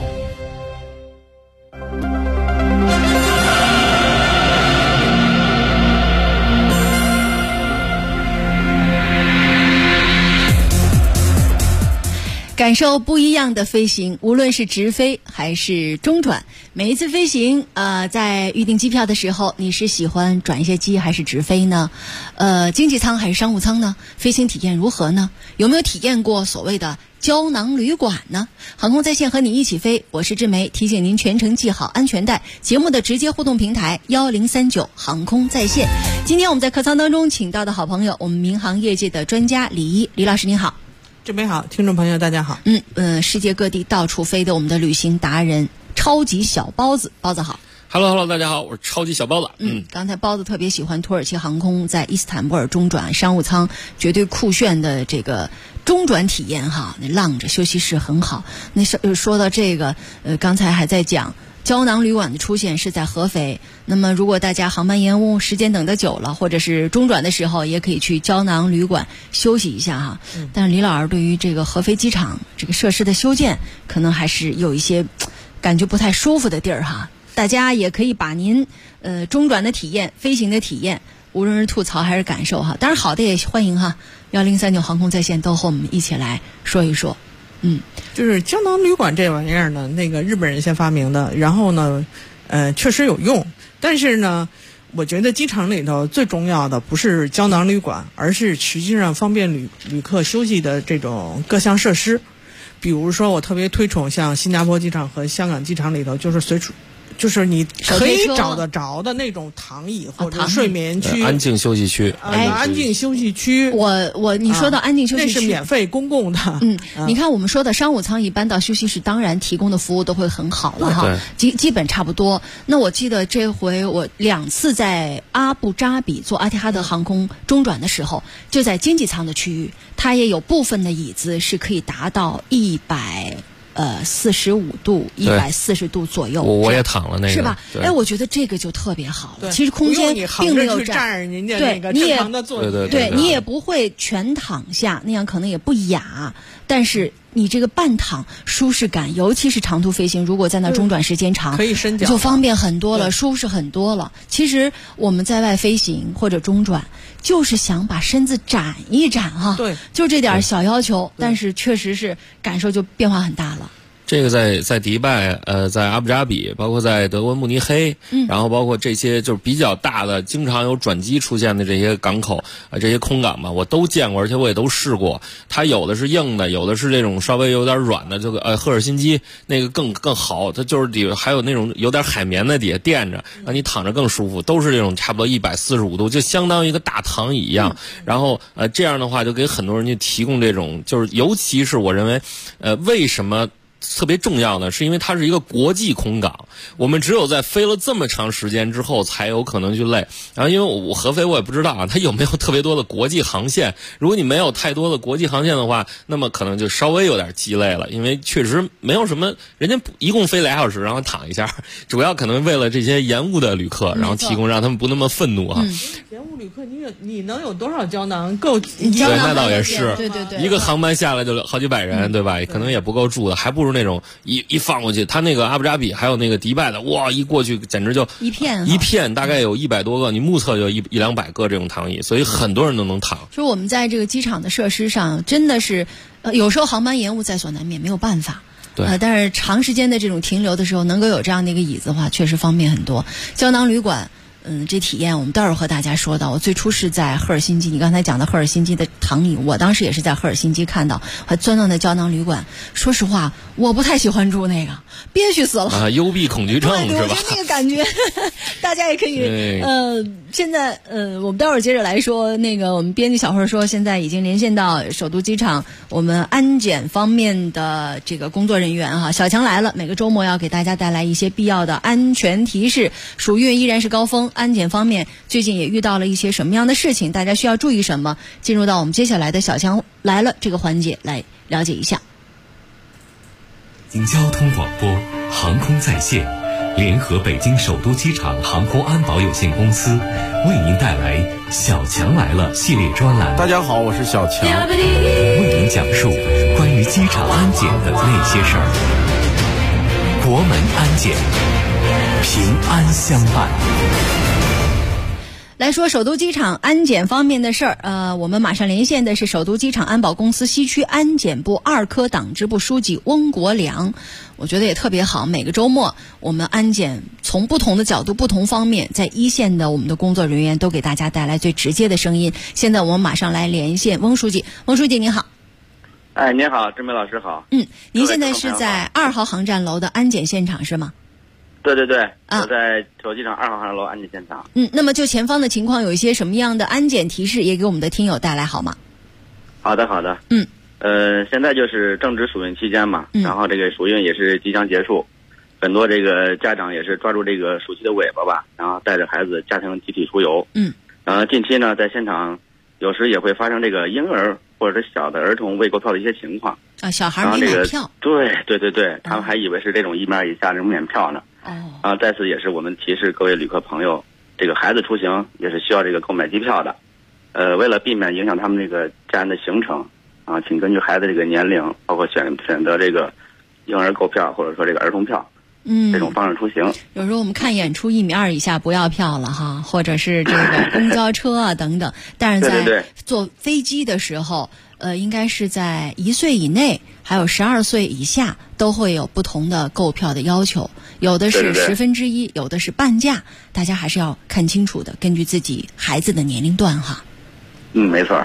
感受不一样的飞行，无论是直飞还是中转，每一次飞行在预订机票的时候，你是喜欢转一些机还是直飞呢？经济舱还是商务舱呢？飞行体验如何呢？有没有体验过所谓的胶囊旅馆呢？航空在线和你一起飞，我是志梅，提醒您全程系好安全带。节目的直接互动平台1039航空在线。今天我们在客舱当中请到的好朋友，我们民航业界的专家李一，李老师您好。 志梅好，听众朋友大家好。 世界各地到处飞的我们的旅行达人超级小包子，包子好。 Hello， 大家好，我是超级小包子。 刚才包子特别喜欢土耳其航空在伊斯坦布尔中转商务舱绝对酷炫的这个中转体验哈，那浪着休息室很好。那说到这个，刚才还在讲胶囊旅馆的出现是在合肥。那么如果大家航班延误，时间等得久了，或者是中转的时候，也可以去胶囊旅馆休息一下哈。但是李老师对于这个合肥机场这个设施的修建，可能还是有一些感觉不太舒服的地儿哈。大家也可以把您中转的体验、飞行的体验，无论是吐槽还是感受哈，当然好的也欢迎哈。1039航空在线都和我们一起来说一说。 就是胶囊旅馆这玩意儿呢，那个日本人先发明的，然后呢，确实有用，但是呢，我觉得机场里头最重要的不是胶囊旅馆，而是实际上方便旅客休息的这种各项设施。比如说，我特别推崇像新加坡机场和香港机场里头，就是你可以找得着的那种躺椅或者睡眠区、 安静休息区。 安静休息区。 你说到安静休息区， 那是免费公共的。 你看我们说的商务舱一般到休息室，当然提供的服务都会很好了哈，基本差不多。那我记得这回我2次在阿布扎比坐阿提哈德航空中转的时候，就在经济舱的区域，它也有部分的椅子是可以达到145度、140度左右。 我也躺了那个， 是吧？我觉得这个就特别好了。其实空间并没有占人家那个正常的座椅， 对你也不会全躺下，那样可能也不雅。但是你这个半躺舒适感，尤其是长途飞行，如果在那中转时间长， 可以伸脚， 就方便很多了，舒适很多了。其实我们在外飞行或者中转，就是想把身子展一展哈， 对， 就这点小要求，但是确实是感受就变化很大了。 这个在迪拜，在阿布扎比，包括在德国慕尼黑，然后包括这些就是比较大的、经常有转机出现的这些港口这些空港嘛，我都见过，而且我也都试过。它有的是硬的，有的是这种稍微有点软的，这个赫尔辛基那个更好，它就是底还有那种有点海绵的底下垫着，让你躺着更舒服，都是这种差不多145度，就相当于一个大躺椅一样。然后这样的话就给很多人就提供这种，就是尤其是我认为为什么特别重要的是因为它是一个国际空港，我们只有在飞了这么长时间之后才有可能去累。然后因为我合肥我也不知道啊，它有没有特别多的国际航线，如果你没有太多的国际航线的话，那么可能就稍微有点鸡肋了，因为确实没有什么，人家一共飞2小时然后躺一下，主要可能为了这些延误的旅客，然后提供让他们不那么愤怒啊。 延误旅客你能有多少胶囊够？ 对，那倒也是， 对， 一个航班下来就好几百人，对吧？可能也不够住的，还不如那种一放过去，他那个阿布扎比还有那个迪拜的，哇，一过去简直就一片， 大概有100多个，你目测就100-200个这种躺椅，所以很多人都能躺。 说我们在这个机场的设施上，真的是有时候航班延误在所难免，没有办法。 对， 但是长时间的这种停留的时候，能够有这样的一个椅子的话，确实方便很多。胶囊旅馆。这体验我们待会儿和大家说到。我最初是在赫尔辛基，你刚才讲的赫尔辛基的躺椅，我当时也是在赫尔辛基看到，还钻到那胶囊旅馆。说实话，我不太喜欢住那个，憋屈死了啊！幽闭恐惧症是吧？ 我觉得那个感觉，大家也可以现在我们待会儿接着来说。那个我们编辑小慧说，现在已经连线到首都机场我们安检方面的这个工作人员哈，小强来了。每个周末要给大家带来一些必要的安全提示。暑运依然是高峰。安检方面最近也遇到了一些什么样的事情，大家需要注意什么？进入到我们接下来的小强来了这个环节来了解一下。 交通广播航空在线联合北京首都机场航空安保有限公司为您带来小强来了系列专栏。 大家好，我是小强， 为您讲述关于机场安检的那些事儿。国门安检，平安相伴。 来说首都机场安检方面的事儿，我们马上连线的是首都机场安保公司西区安检部2科党支部书记翁国良。我觉得也特别好，每个周末我们安检从不同的角度、不同方面，在一线的我们的工作人员都给大家带来最直接的声音。现在我们马上来连线翁书记。翁书记您好。 哎，您好，志梅老师好。 您现在是在2号航站楼的安检现场是吗？ 对，我在首都机场2号航站楼安检现场。 那么就前方的情况有一些什么样的安检提示，也给我们的听友带来好吗？ 好的。现在就是正值暑运期间嘛，然后这个暑运也是即将结束， 很多这个家长也是抓住这个暑期的尾巴吧，然后带着孩子家庭集体出游。近期呢，在现场有时也会发生这个婴儿或者是小的儿童未购票的一些情况啊，小孩没买票。 对，他们还以为是这种1面以下这种免票呢。在此也是我们提示各位旅客朋友，这个孩子出行也是需要这个购买机票的。为了避免影响他们这个家人的行程啊，请根据孩子这个年龄，包括选择这个婴儿购票或者说这个儿童票。这种方式出行。 有时候我们看演出1.2米以下不要票了哈，或者是这个公交车啊等等。但是在坐飞机的时候，应该是在1岁以内，还有12岁以下都会有不同的购票的要求，有的是1/10，有的是半价，大家还是要看清楚的，根据自己孩子的年龄段哈。 没错，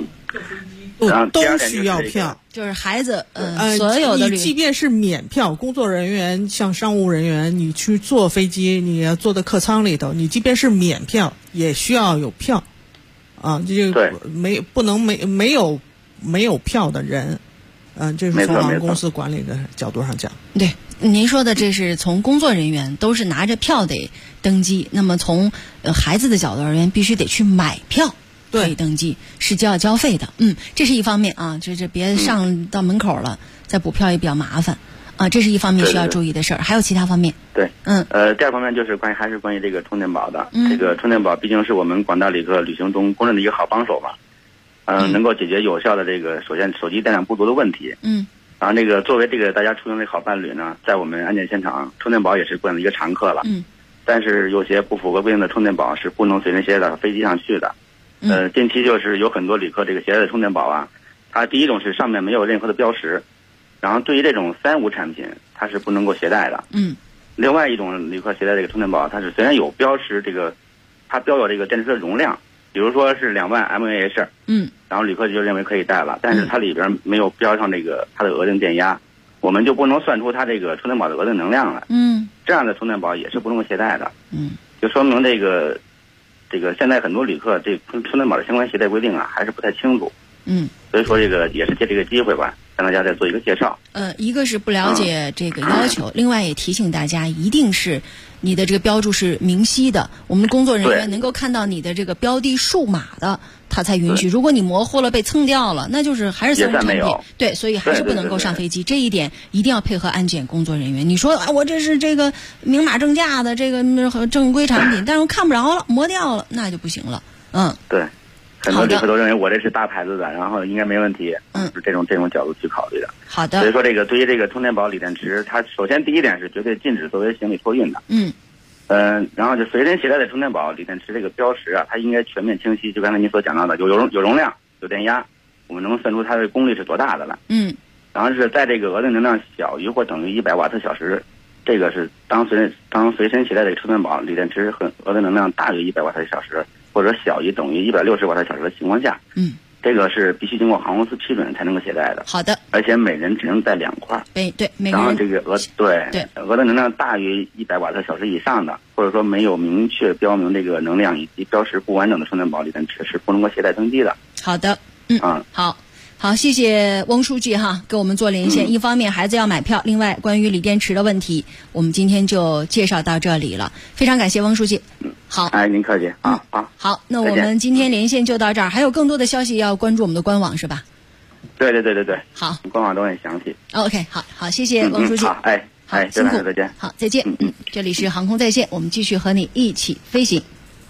都需要票， 就是孩子，所有的你即便是免票，工作人员像商务人员，你去坐飞机，你要坐在客舱里头，你即便是免票，也需要有票，啊，这就不能没有票的人，这是从航空公司管理的角度上讲。 对，您说的这是从工作人员都是拿着票得登机，那么从孩子的角度而言，必须得去买票。可以登记是交费的，这是一方面啊，这别上到门口了，再补票也比较麻烦啊，这是一方面需要注意的事儿。还有其他方面？ 对，第二方面就是关于这个充电宝的，这个充电宝毕竟是我们广大旅客旅行中公认的一个好帮手吧，能够解决有效的这个首先手机电量不足的问题，然后这个作为这个大家出行的好伴侣呢，在我们安检现场，充电宝也是惯的一个常客了，但是有些不符合规定的充电宝是不能随身携带到飞机上去的。近期就是有很多旅客这个携带的充电宝啊，它第一种是上面没有任何的标识，然后对于这种3无产品它是不能够携带的。另外一种旅客携带这个充电宝，它是虽然有标识，这个它标有这个电池的容量，比如说是2万 mAh，然后旅客就认为可以带了，但是它里边没有标上这个它的额定电压，我们就不能算出它这个充电宝的额定能量来。这样的充电宝也是不能够携带的。就说明这个现在很多旅客这充电宝的相关携带规定啊，还是不太清楚。所以说这个也是借这个机会吧，向大家再做一个介绍。 一个是不了解这个要求，另外也提醒大家，一定是你的这个标注是明晰的，我们的工作人员能够看到你的这个标的数码的，他才允许。如果你模糊了被蹭掉了，那就是还是3无产品。对，所以还是不能够上飞机。这一点一定要配合安检工作人员。你说我这是这个明码正价的这个正规产品，但是我看不着了，磨掉了，那就不行了。 对。很多旅客都认为我这是大牌子的，然后应该没问题，是这种角度去考虑的。 好的。 所以说对于这个充电宝锂电池，它首先第一点是绝对禁止作为行李托运的。然后就随身携带的充电宝锂电池这个标识啊，它应该全面清晰，就刚才您所讲到的，有容量，有电压，我们能算出它的功率是多大的了。然后是在这个额定能量小于或等于100瓦特小时，这个是当随身携带的充电宝锂电池和额定能量大于100瓦特小时，或者小于等于160瓦特小时的情况下，这个是必须经过航空公司批准才能够携带的。 好的。 而且每人只能带2块。 对，每然后这个额定能量大于100瓦特小时以上的，或者说没有明确标明这个能量以及标识不完整的充电宝锂电池是不能够携带登机的。 好的。好，谢谢翁书记哈，跟我们做连线。一方面孩子要买票，另外关于锂电池的问题，我们今天就介绍到这里了。非常感谢翁书记。好， 您客气啊。 好，那我们今天连线就到这儿，还有更多的消息要关注我们的官网是吧？ 对。 好， 官网都很详细。 OK， 好，谢谢翁书记。 好， 辛苦， 再见。 好，再见。这里是航空在线，我们继续和你一起飞行。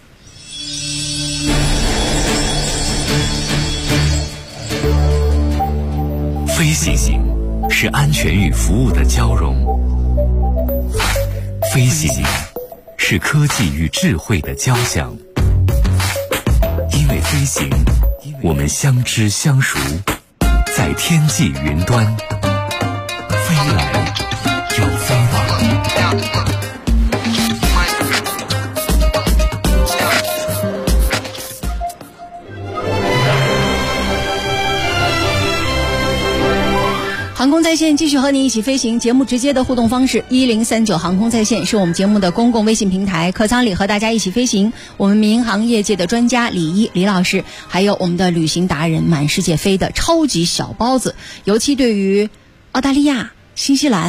飞行是安全与服务的交融，飞行是科技与智慧的交响。因为飞行，我们相知相熟，在天际云端，飞来又飞往。 航空在线继续和你一起飞行，节目直接的互动方式1039航空在线是我们节目的公共微信平台，客舱里和大家一起飞行，我们民航业界的专家李老师，还有我们的旅行达人满世界飞的超级小包子，尤其对于澳大利亚、新西兰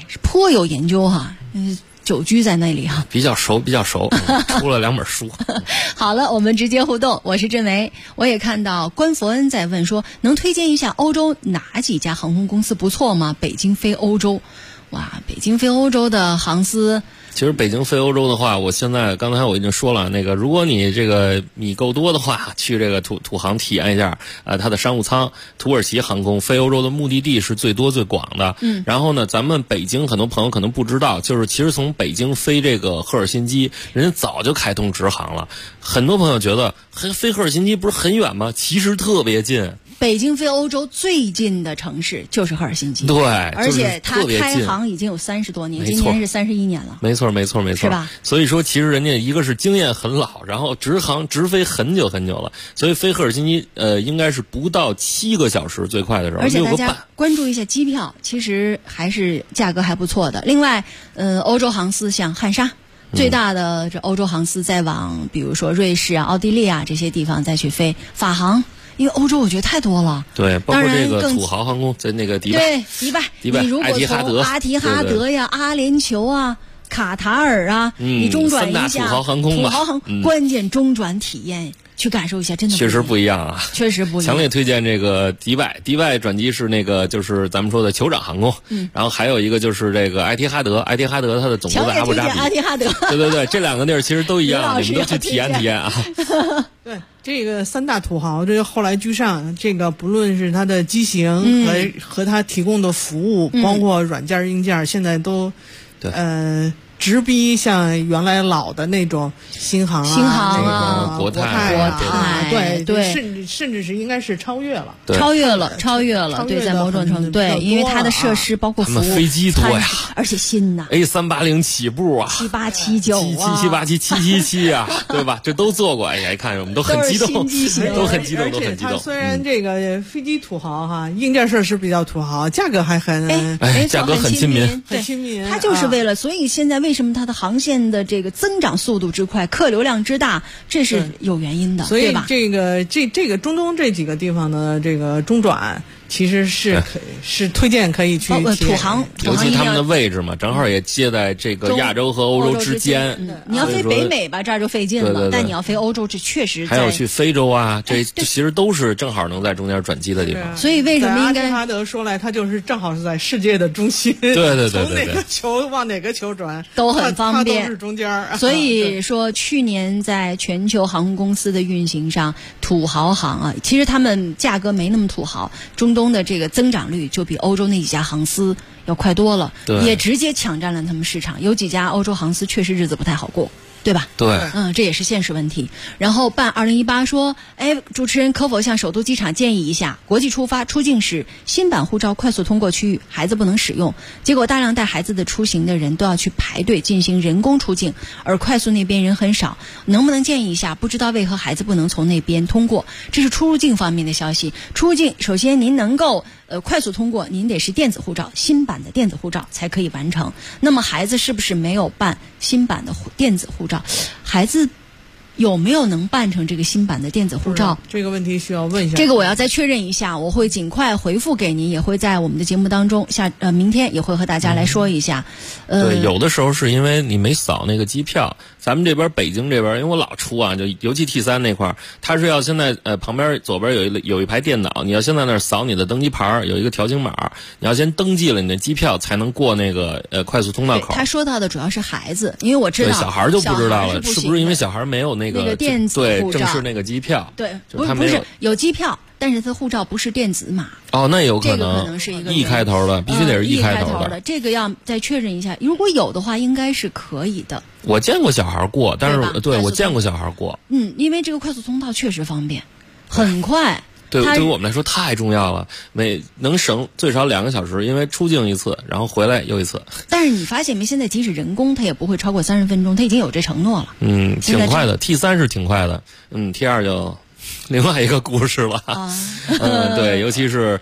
颇有研究哈，久居在那里哈， 比较熟，出了2本书。 好了，我们直接互动，我是郑维。我也看到关佛恩在问说，能推荐一下欧洲哪几家航空公司不错吗？北京飞欧洲，哇，北京飞欧洲的航司。 其实北京飞欧洲的话，刚才我已经说了，那个如果你这个米够多的话，去这个土航体验一下，它的商务舱，土耳其航空飞欧洲的目的地是最多最广的。然后呢，咱们北京很多朋友可能不知道，就是其实从北京飞这个赫尔辛基，人家早就开通直航了。很多朋友觉得飞赫尔辛基不是很远吗？其实特别近。 北京飞欧洲最近的城市就是赫尔辛基， 对， 而且它开航已经有30多年，今年是31年了。 没错， 是吧？ 所以说，其实人家一个是经验很老，然后直飞很久了，所以飞赫尔辛基应该是不到7个小时最快的时候， 而且大家关注一下机票，其实还是价格还不错的。另外，欧洲航司像汉莎。最大的这欧洲航司再往比如说瑞士啊、奥地利啊这些地方再去飞，法航。因为欧洲我觉得太多了， 对，包括这个土豪航空在那个迪拜， 对，迪拜，你如果从阿提哈德呀、阿联酋啊、卡塔尔啊，你中转一下 3大土豪航空吧， 关键中转体验去感受一下，真的确实不一样啊， 确实不一样。 强烈推荐这个迪拜转机是那个就是咱们说的酋长航空，然后还有一个就是这个埃提哈德它的总部在阿布扎比， 埃提哈德， 对，这2个地儿其实都一样，你们都去体验啊。 对，这个3大土豪，这个后来居上，这个不论是它的机型和它提供的服务，包括软件硬件，现在都直逼像原来老的那种新航啊、 国泰啊，对，甚至是应该是超越了， 对，在某种程度，对，因为它的设施包括服务， 飞机多呀， 而且新呐 ，A380起步啊 ，7879啊 ，7787、777啊，对吧？这都做过，哎呀，一看我们都很激动，都很激动。 而且它虽然这个飞机土豪哈，硬件设施比较土豪，价格还价格很亲民， 它就是为了，所以现在为什么它的航线的这个增长速度之快，客流量之大，这是有原因的， 所以对吧？ 这个中东这几个地方的这个中转，其实是推荐可以去土航， 尤其他们的位置嘛，正好也接在这个亚洲和欧洲之间。 你要飞北美吧，这儿就费劲了，但你要飞欧洲，这确实还有去非洲啊，这其实都是正好能在中间转机的地方。 所以为什么应该？ 阿提哈德说来，它就是正好是在世界的中心， 对， 从哪个球往哪个球转都很方便， 它都是中间。 所以说，去年在全球航空公司的运行上，土豪航啊，其实他们价格没那么土豪，中东的这个增长率就比欧洲那几家航司要快多了，也直接抢占了他们市场。有几家欧洲航司确实日子不太好过，对吧？ 对， 这也是现实问题。然后办2018说，主持人可否向首都机场建议一下，国际出发出境时新版护照快速通过区域孩子不能使用，结果大量带孩子的出行的人都要去排队进行人工出境，而快速那边人很少，能不能建议一下？不知道为何孩子不能从那边通过？这是出入境方面的消息。出入境首先您能够快速通过，您得是电子护照，新版的电子护照才可以完成。那么孩子是不是没有办新版的电子护照？孩子有没有能办成这个新版的电子护照？ 这个问题需要问一下。 这个我要再确认一下，我会尽快回复给您，也会在我们的节目当中明天也会和大家来说一下。 对，有的时候是因为你没扫那个机票。咱们这边北京这边，因为我老出啊，就尤其 T3那块儿，它是要现在旁边左边有一排电脑，你要先在那儿扫你的登机牌，有一个条形码，你要先登记了你的机票，才能过那个快速通道口。 他说到的主要是孩子，因为我知道小孩就不知道了，是不是因为小孩没有那个电子护照， 正式那个机票？ 对，不是有机票。但是他护照不是电子码那有可能， 这个可能是一个 E 开头的，必须得是 E 开头的，这个要再确认一下。如果有的话，应该是可以的。 我见过小孩过，但是对我见过小孩过。 因为这个快速通道确实方便，很快。 对于我们来说太重要了，能省最少2个小时，因为出境一次，然后回来又一次。 但是你发现没？现在即使人工，它也不会超过30分钟，它已经有这承诺了。 挺快的。T3是挺快的，T2就另外一个故事了。对，尤其是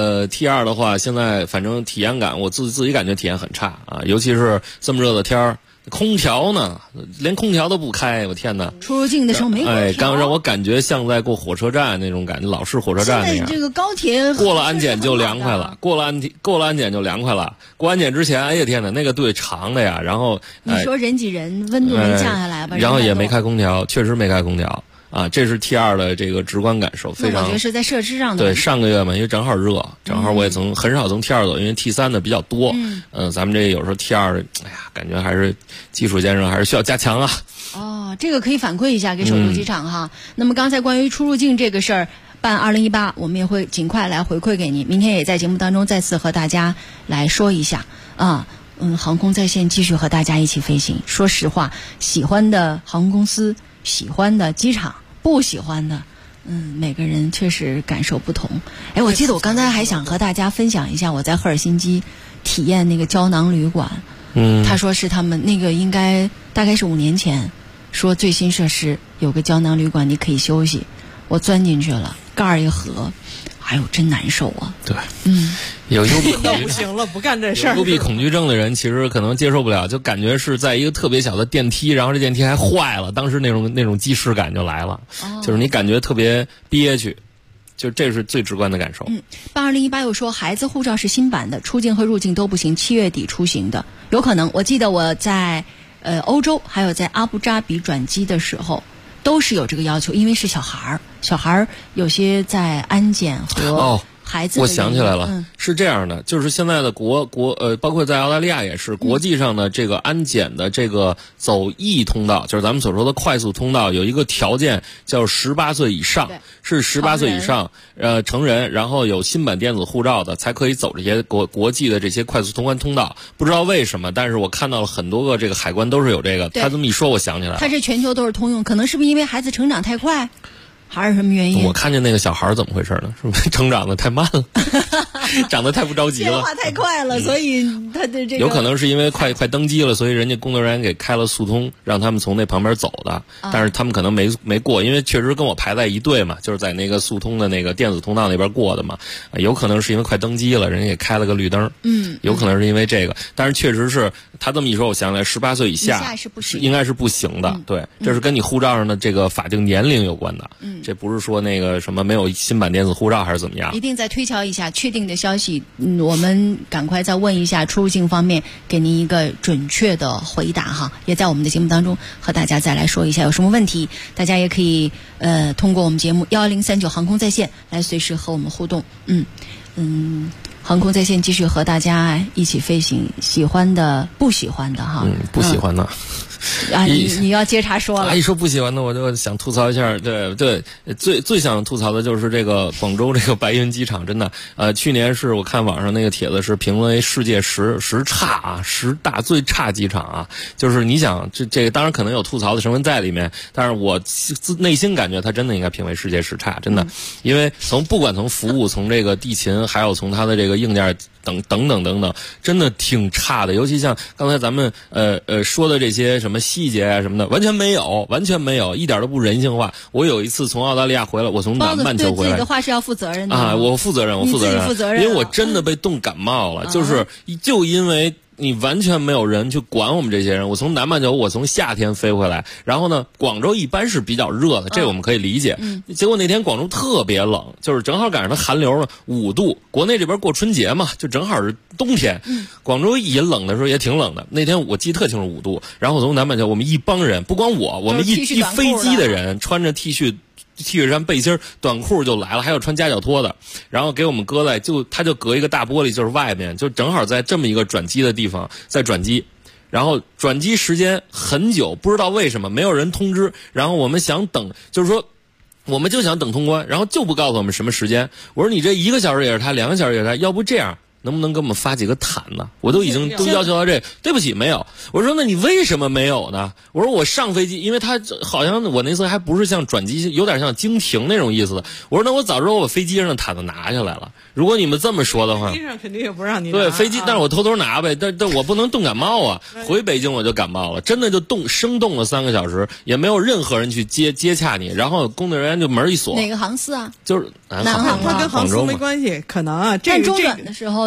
T2的话，现在反正体验感，我自己感觉体验很差啊，尤其是这么热的天儿。 空调呢，连空调都不开，我天哪！ 出入境的时候没空调， 哎，刚让我感觉像在过火车站那种感觉，老式火车站那样。 现在这个高铁过了安检就凉快了，过了安检就凉快了。过安检之前，哎呀天哪，那个队长的呀，然后你说人挤人，温度没降下来吧？ 然后也没开空调，确实没开空调。啊，这是 T2 的这个直观感受，非常。 我觉得是在设置上的。 对，上个月嘛，因为正好热，正好我也很少从 T2 走，因为 T3 的比较多。咱们这有时候 T2，哎呀，感觉还是技术先生还是需要加强啊。 哦，这个可以反馈一下给首都机场哈。那么刚才关于出入境这个事儿，办2018，我们也会尽快来回馈给您。明天也在节目当中再次和大家来说一下啊。航空在线继续和大家一起飞行。说实话，喜欢的航空公司，喜欢的机场。不喜欢的，每个人确实感受不同。哎，我记得我刚才还想和大家分享一下我在赫尔辛基体验那个胶囊旅馆。他说是他们那个大概是5年前，说最新设施有个胶囊旅馆，你可以休息。我钻进去了，盖儿一合，哎呦，真难受啊！ 对，有幽闭恐惧不行了，不干这事儿。 幽闭恐惧症的人其实可能接受不了，就感觉是在一个特别小的电梯，然后这电梯还坏了，当时那种既视感就来了，就是你感觉特别憋屈，就这是最直观的感受。 办2018又说孩子护照是新版的，出境和入境都不行，7月底出行的，有可能。我记得我在欧洲还有在阿布扎比转机的时候。都是有这个要求，因为是小孩儿有些在安检和孩子。 我想起来了，是这样的，就是现在的包括在澳大利亚也是国际上的这个安检的这个走 E 通道，就是咱们所说的快速通道，有一个条件叫18岁以上，是18岁以上成人，然后有新版电子护照的才可以走这些国际的这些快速通关通道。不知道为什么，但是我看到了很多个这个海关都是有这个。他这么一说，我想起来了， 他这全球都是通用，可能是不是因为孩子成长太快？还是什么原因？ 我看见那个小孩怎么回事呢？是不是成长的太慢了，长得太不着急了， 变化太快了，所以他的这个有可能是因为快登机了，所以人家工作人员给开了速通，让他们从那旁边走的。但是他们可能没过，因为确实跟我排在一队嘛，就是在那个速通的那个电子通道那边过的嘛。有可能是因为快登机了，人家给开了个绿灯。有可能是因为这个，但是确实是他这么一说，我想起来18岁以下是不行， 应该是不行的。对，这是跟你护照上的这个法定年龄有关的。这不是说那个什么没有新版电子护照还是怎么样？ 一定再推敲一下确定的消息，我们赶快再问一下出入境方面，给您一个准确的回答哈。也在我们的节目当中和大家再来说一下，有什么问题，大家也可以通过我们节目1039航空在线来随时和我们互动。航空在线继续和大家一起飞行，喜欢的不喜欢的哈， 不喜欢的。 你要接茬说了。 一说不喜欢的，我就想吐槽一下。对，最想吐槽的就是这个广州这个白云机场，真的。去年是我看网上那个帖子是评论为世界10大最差机场啊。就是你想这个当然可能有吐槽的成分在里面，但是我内心感觉它真的应该评为世界10差，真的。因为不管从服务，从这个地勤，还有从它的这个硬件等等，真的挺差的。尤其像刚才咱们说的这些什么细节啊什么的，完全没有，一点都不人性化。我有一次从澳大利亚回来，我从南半球回来， 对自己的话是要负责任的啊，我负责任，因为我真的被冻感冒了，就因为。你完全没有人去管我们这些人。我从南半球，我从夏天飞回来，然后呢，广州一般是比较热的，这个我们可以理解。结果那天广州特别冷，就是正好赶上它寒流呢，5度。国内这边过春节嘛，就正好是冬天。广州也冷的时候也挺冷的。那天我记得特清楚5度，然后我从南半球，我们一帮人，不光我们一飞机的人穿着 T 恤衫背心短裤就来了，还有穿夹脚拖的，然后给我们搁在他就隔一个大玻璃，就是外面就正好在这么一个转机的地方在转机，然后转机时间很久，不知道为什么没有人通知，然后我们想等，就是说我们就想等通关，然后就不告诉我们什么时间。我说你这1个小时也是他，2个小时也是他，要不这样能不能给我们发几个毯呢？我都要求到这，对不起，没有。我说那你为什么没有呢？我说我上飞机，因为他好像我那次还不是像转机，有点像经停那种意思的。我说那我早知道我把飞机上的毯子拿下来了。如果你们这么说的话， 飞机上肯定也不让你拿。 对，飞机，但是我偷偷拿呗。但我不能冻感冒啊！回北京我就感冒了，真的就生冻了3个小时，也没有任何人去接洽你，然后工作人员就门一锁。 哪个航司啊？ 就是南航， 它跟航司没关系，可能啊。 但中转的时候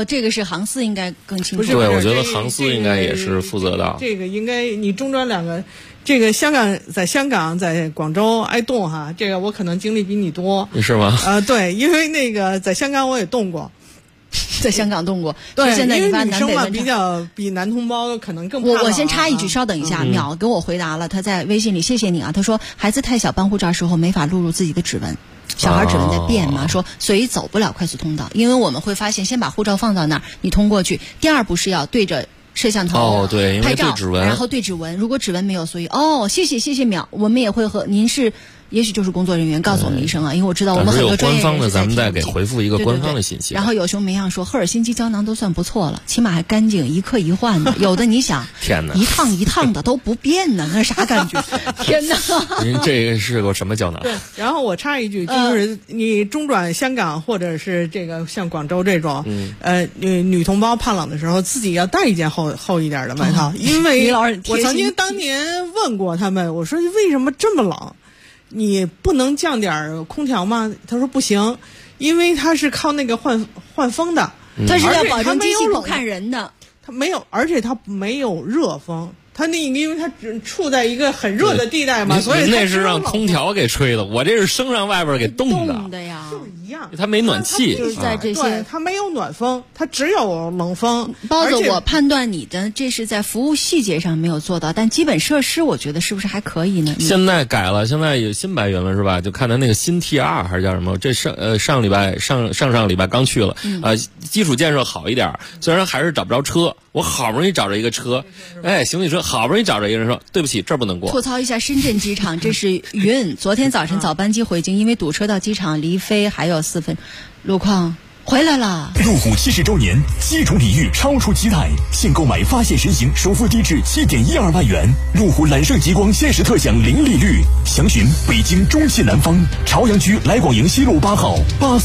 这个是航司应该更清楚。 对，我觉得航司应该也是负责的。 这个应该你中专两个，这个香港在广州挨冻哈，这个我可能经历比你多。 是吗？ 对，因为那个在香港我也冻过。 在香港冻过， 对， 现在因为女生嘛比男同胞可能更怕。 我先插一句，稍等一下，淼给我回答了，他在微信里，谢谢你啊，他说孩子太小办护照时候没法录入自己的指纹，小孩指纹在变嘛，说所以走不了快速通道，因为我们会发现先把护照放到那儿，你通过去，第二步是要对着摄像头对，因为拍照， 对指纹， 然后对指纹，如果指纹没有，所以谢谢淼，我们也会和您是。也许就是工作人员告诉我们一声啊，因为我知道我们很多专业人士在听。官方的， 咱们再给回复一个官方的信息。 然后有兄妹样说，赫尔辛基胶囊都算不错了，起码还干净，一克一换的。有的你想， 天哪， 一趟一趟的都不变呢，那啥感觉？天哪！ 您这个是个什么胶囊？ 对，然后我插一句，就是你中转香港或者是这个像广州这种，女同胞怕冷的时候，自己要带一件厚一点的外套，因为我曾经当年问过他们，我说为什么这么冷？你不能降点空调吗？他说不行，因为它是靠那个换风的， 它是要保证机器不看人的， 它没有，而且它没有热风。它那个，因为它只处在一个很热的地带嘛，所以那是让空调给吹的，我这是生让外边给冻的呀， 就是一样。 它没暖气， 就是在这些， 对，它没有暖风，它只有冷风。 包子，我判断你的这是在服务细节上没有做到，但基本设施我觉得是不是还可以呢？ 现在改了，现在有新白云了是吧？就看咱那个新 T2还是叫什么？这上礼拜上礼拜刚去了，基础建设好一点，虽然还是找不着车。我好不容易找着一个车，行李车好不容易找着一个人说对不起，这儿不能过。 吐槽一下深圳机场，这是云。昨天早晨早班机回京，因为堵车到机场离飞还有4分，路况回来了。 路虎70周年，7重礼遇超出期待，现购买发现神行首付低至7.12万元，路虎揽胜极光限时特享零利率。详询北京中信南方朝阳区来广营西路8号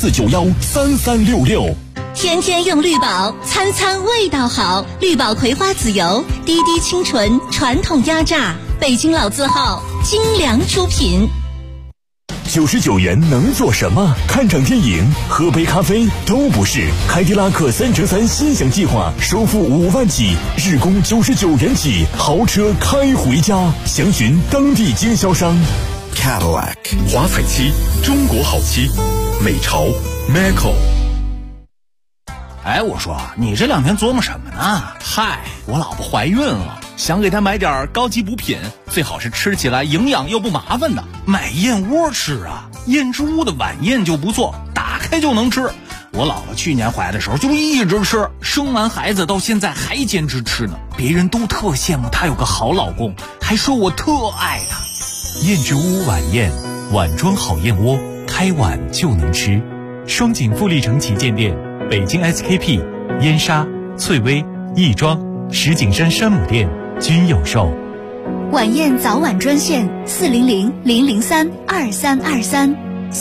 84913366。 天天用绿宝，餐餐味道好。绿宝葵花籽油，滴滴清纯，传统压榨，北京老字号，精良出品。 99元能做什么？看场电影、喝杯咖啡都不是。凯迪拉克3乘3心想计划，首付5万起，日供99元起，豪车开回家。详询当地经销商。 Cadillac 华彩漆，中国好漆，美潮 Macco。 哎，我说你这2天琢磨什么呢？嗨，我老婆怀孕了，想给她买点高级补品，最好是吃起来营养又不麻烦的。买燕窝吃啊，燕之屋的晚宴就不错，打开就能吃。我姥姥去年怀的时候就一直吃，生完孩子到现在还坚持吃呢。别人都特羡慕她有个好老公，还说我特爱她。 燕之屋晚宴，碗装好燕窝，开碗就能吃。双井富力城旗舰店。北京 SKP、燕莎、翠微、亦庄、石景山山姆店均有售。 晚宴早晚专线400-003-2323。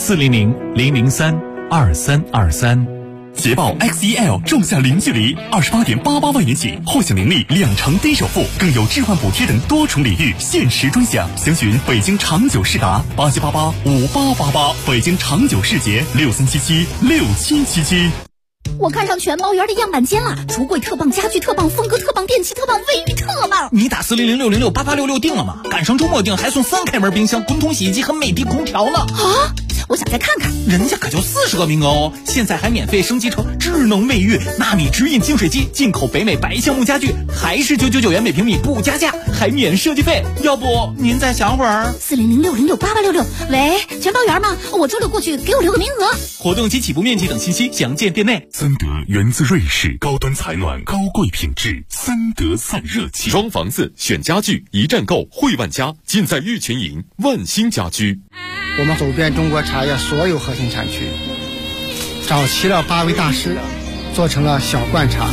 400-003-2323。 捷豹 XEL 仲夏零距离，28.88万元起，获享年利2成低首付，更有置换补贴等多重礼遇，限时专享。详询北京长久世达87885888，北京长久世捷63776777。 我看上全猫园的样板间了，橱柜特棒，家具特棒，风格特棒，电器特棒，卫浴特棒。 你打400-606-8866订了吗？赶上周末订还送3开门冰箱、滚筒洗衣机和美的空调呢。 啊！我想再看看， 人家可就40个名额哦！现在还免费升级成智能卫浴，纳米直饮净水机，进口北美白橡木家具，还是999元每平米不加价，还免设计费。要不您再想会儿 ？400-606-8866。喂，全包园吗？我周六过去，给我留个名额。 活动及起步面积等信息详见店内。 森德源自瑞士，高端采暖，高贵品质，森德散热器。 装房子选家具，一站购汇万家，尽在玉泉营万兴家居。 我们走遍中国茶叶所有核心产区，找齐了8位大师，做成了小罐茶。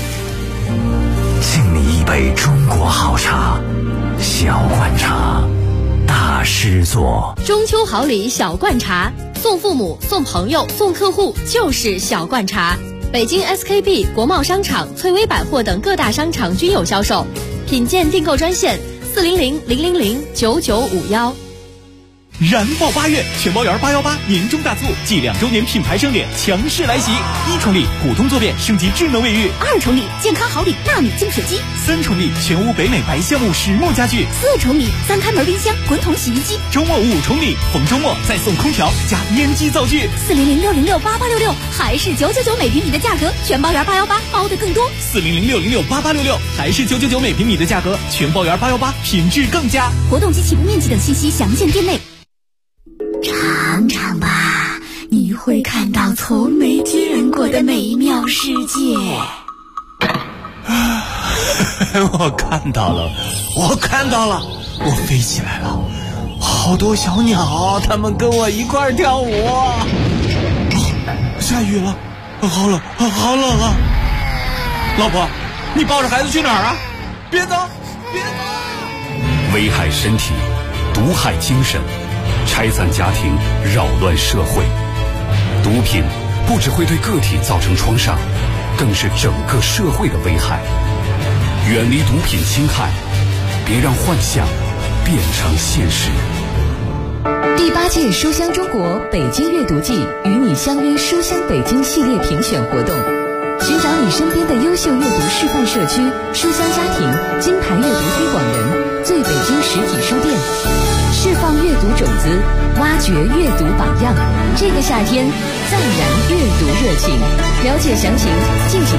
敬你一杯中国好茶，小罐茶，大师做。 中秋好礼小罐茶，送父母、送朋友、送客户就是小罐茶。北京 SKP、国贸商场、翠微百货等各大商场均有销售，品鉴订购专线400-000-9951。 燃爆8月，全包圆818年终大促暨2周年品牌盛典强势来袭！1重礼普通坐便升级智能卫浴 ，2重礼健康好礼纳米净水机 ，3重礼全屋北美白橡木实木家具 ，4重礼3开门冰箱、滚筒洗衣机。 周末5重礼，逢周末再送空调加烟机灶具。 400-606-8866，还是999每平米的价格，全包圆818包的更多。 400-606-8866，还是999每平米的价格，全包圆818品质更佳。 活动及起步面积等信息详见店内。 尝尝吧，你会看到从没见过的美妙世界。 我看到了，我飞起来了，好多小鸟，它们跟我一块跳舞。下雨了，好冷啊！老婆，你抱着孩子去哪儿啊？别走！ 危害身体，毒害精神，拆散家庭，扰乱社会。毒品不只会对个体造成创伤，更是整个社会的危害。远离毒品侵害，别让幻想变成现实。 第8届书香中国北京阅读季与你相约书香北京系列评选活动，寻找你身边的优秀阅读示范社区、书香家庭、金牌阅读推广人、最北京实体书店，释放阅读种子，挖掘阅读榜样。这个夏天，再燃阅读热情。了解详情，敬请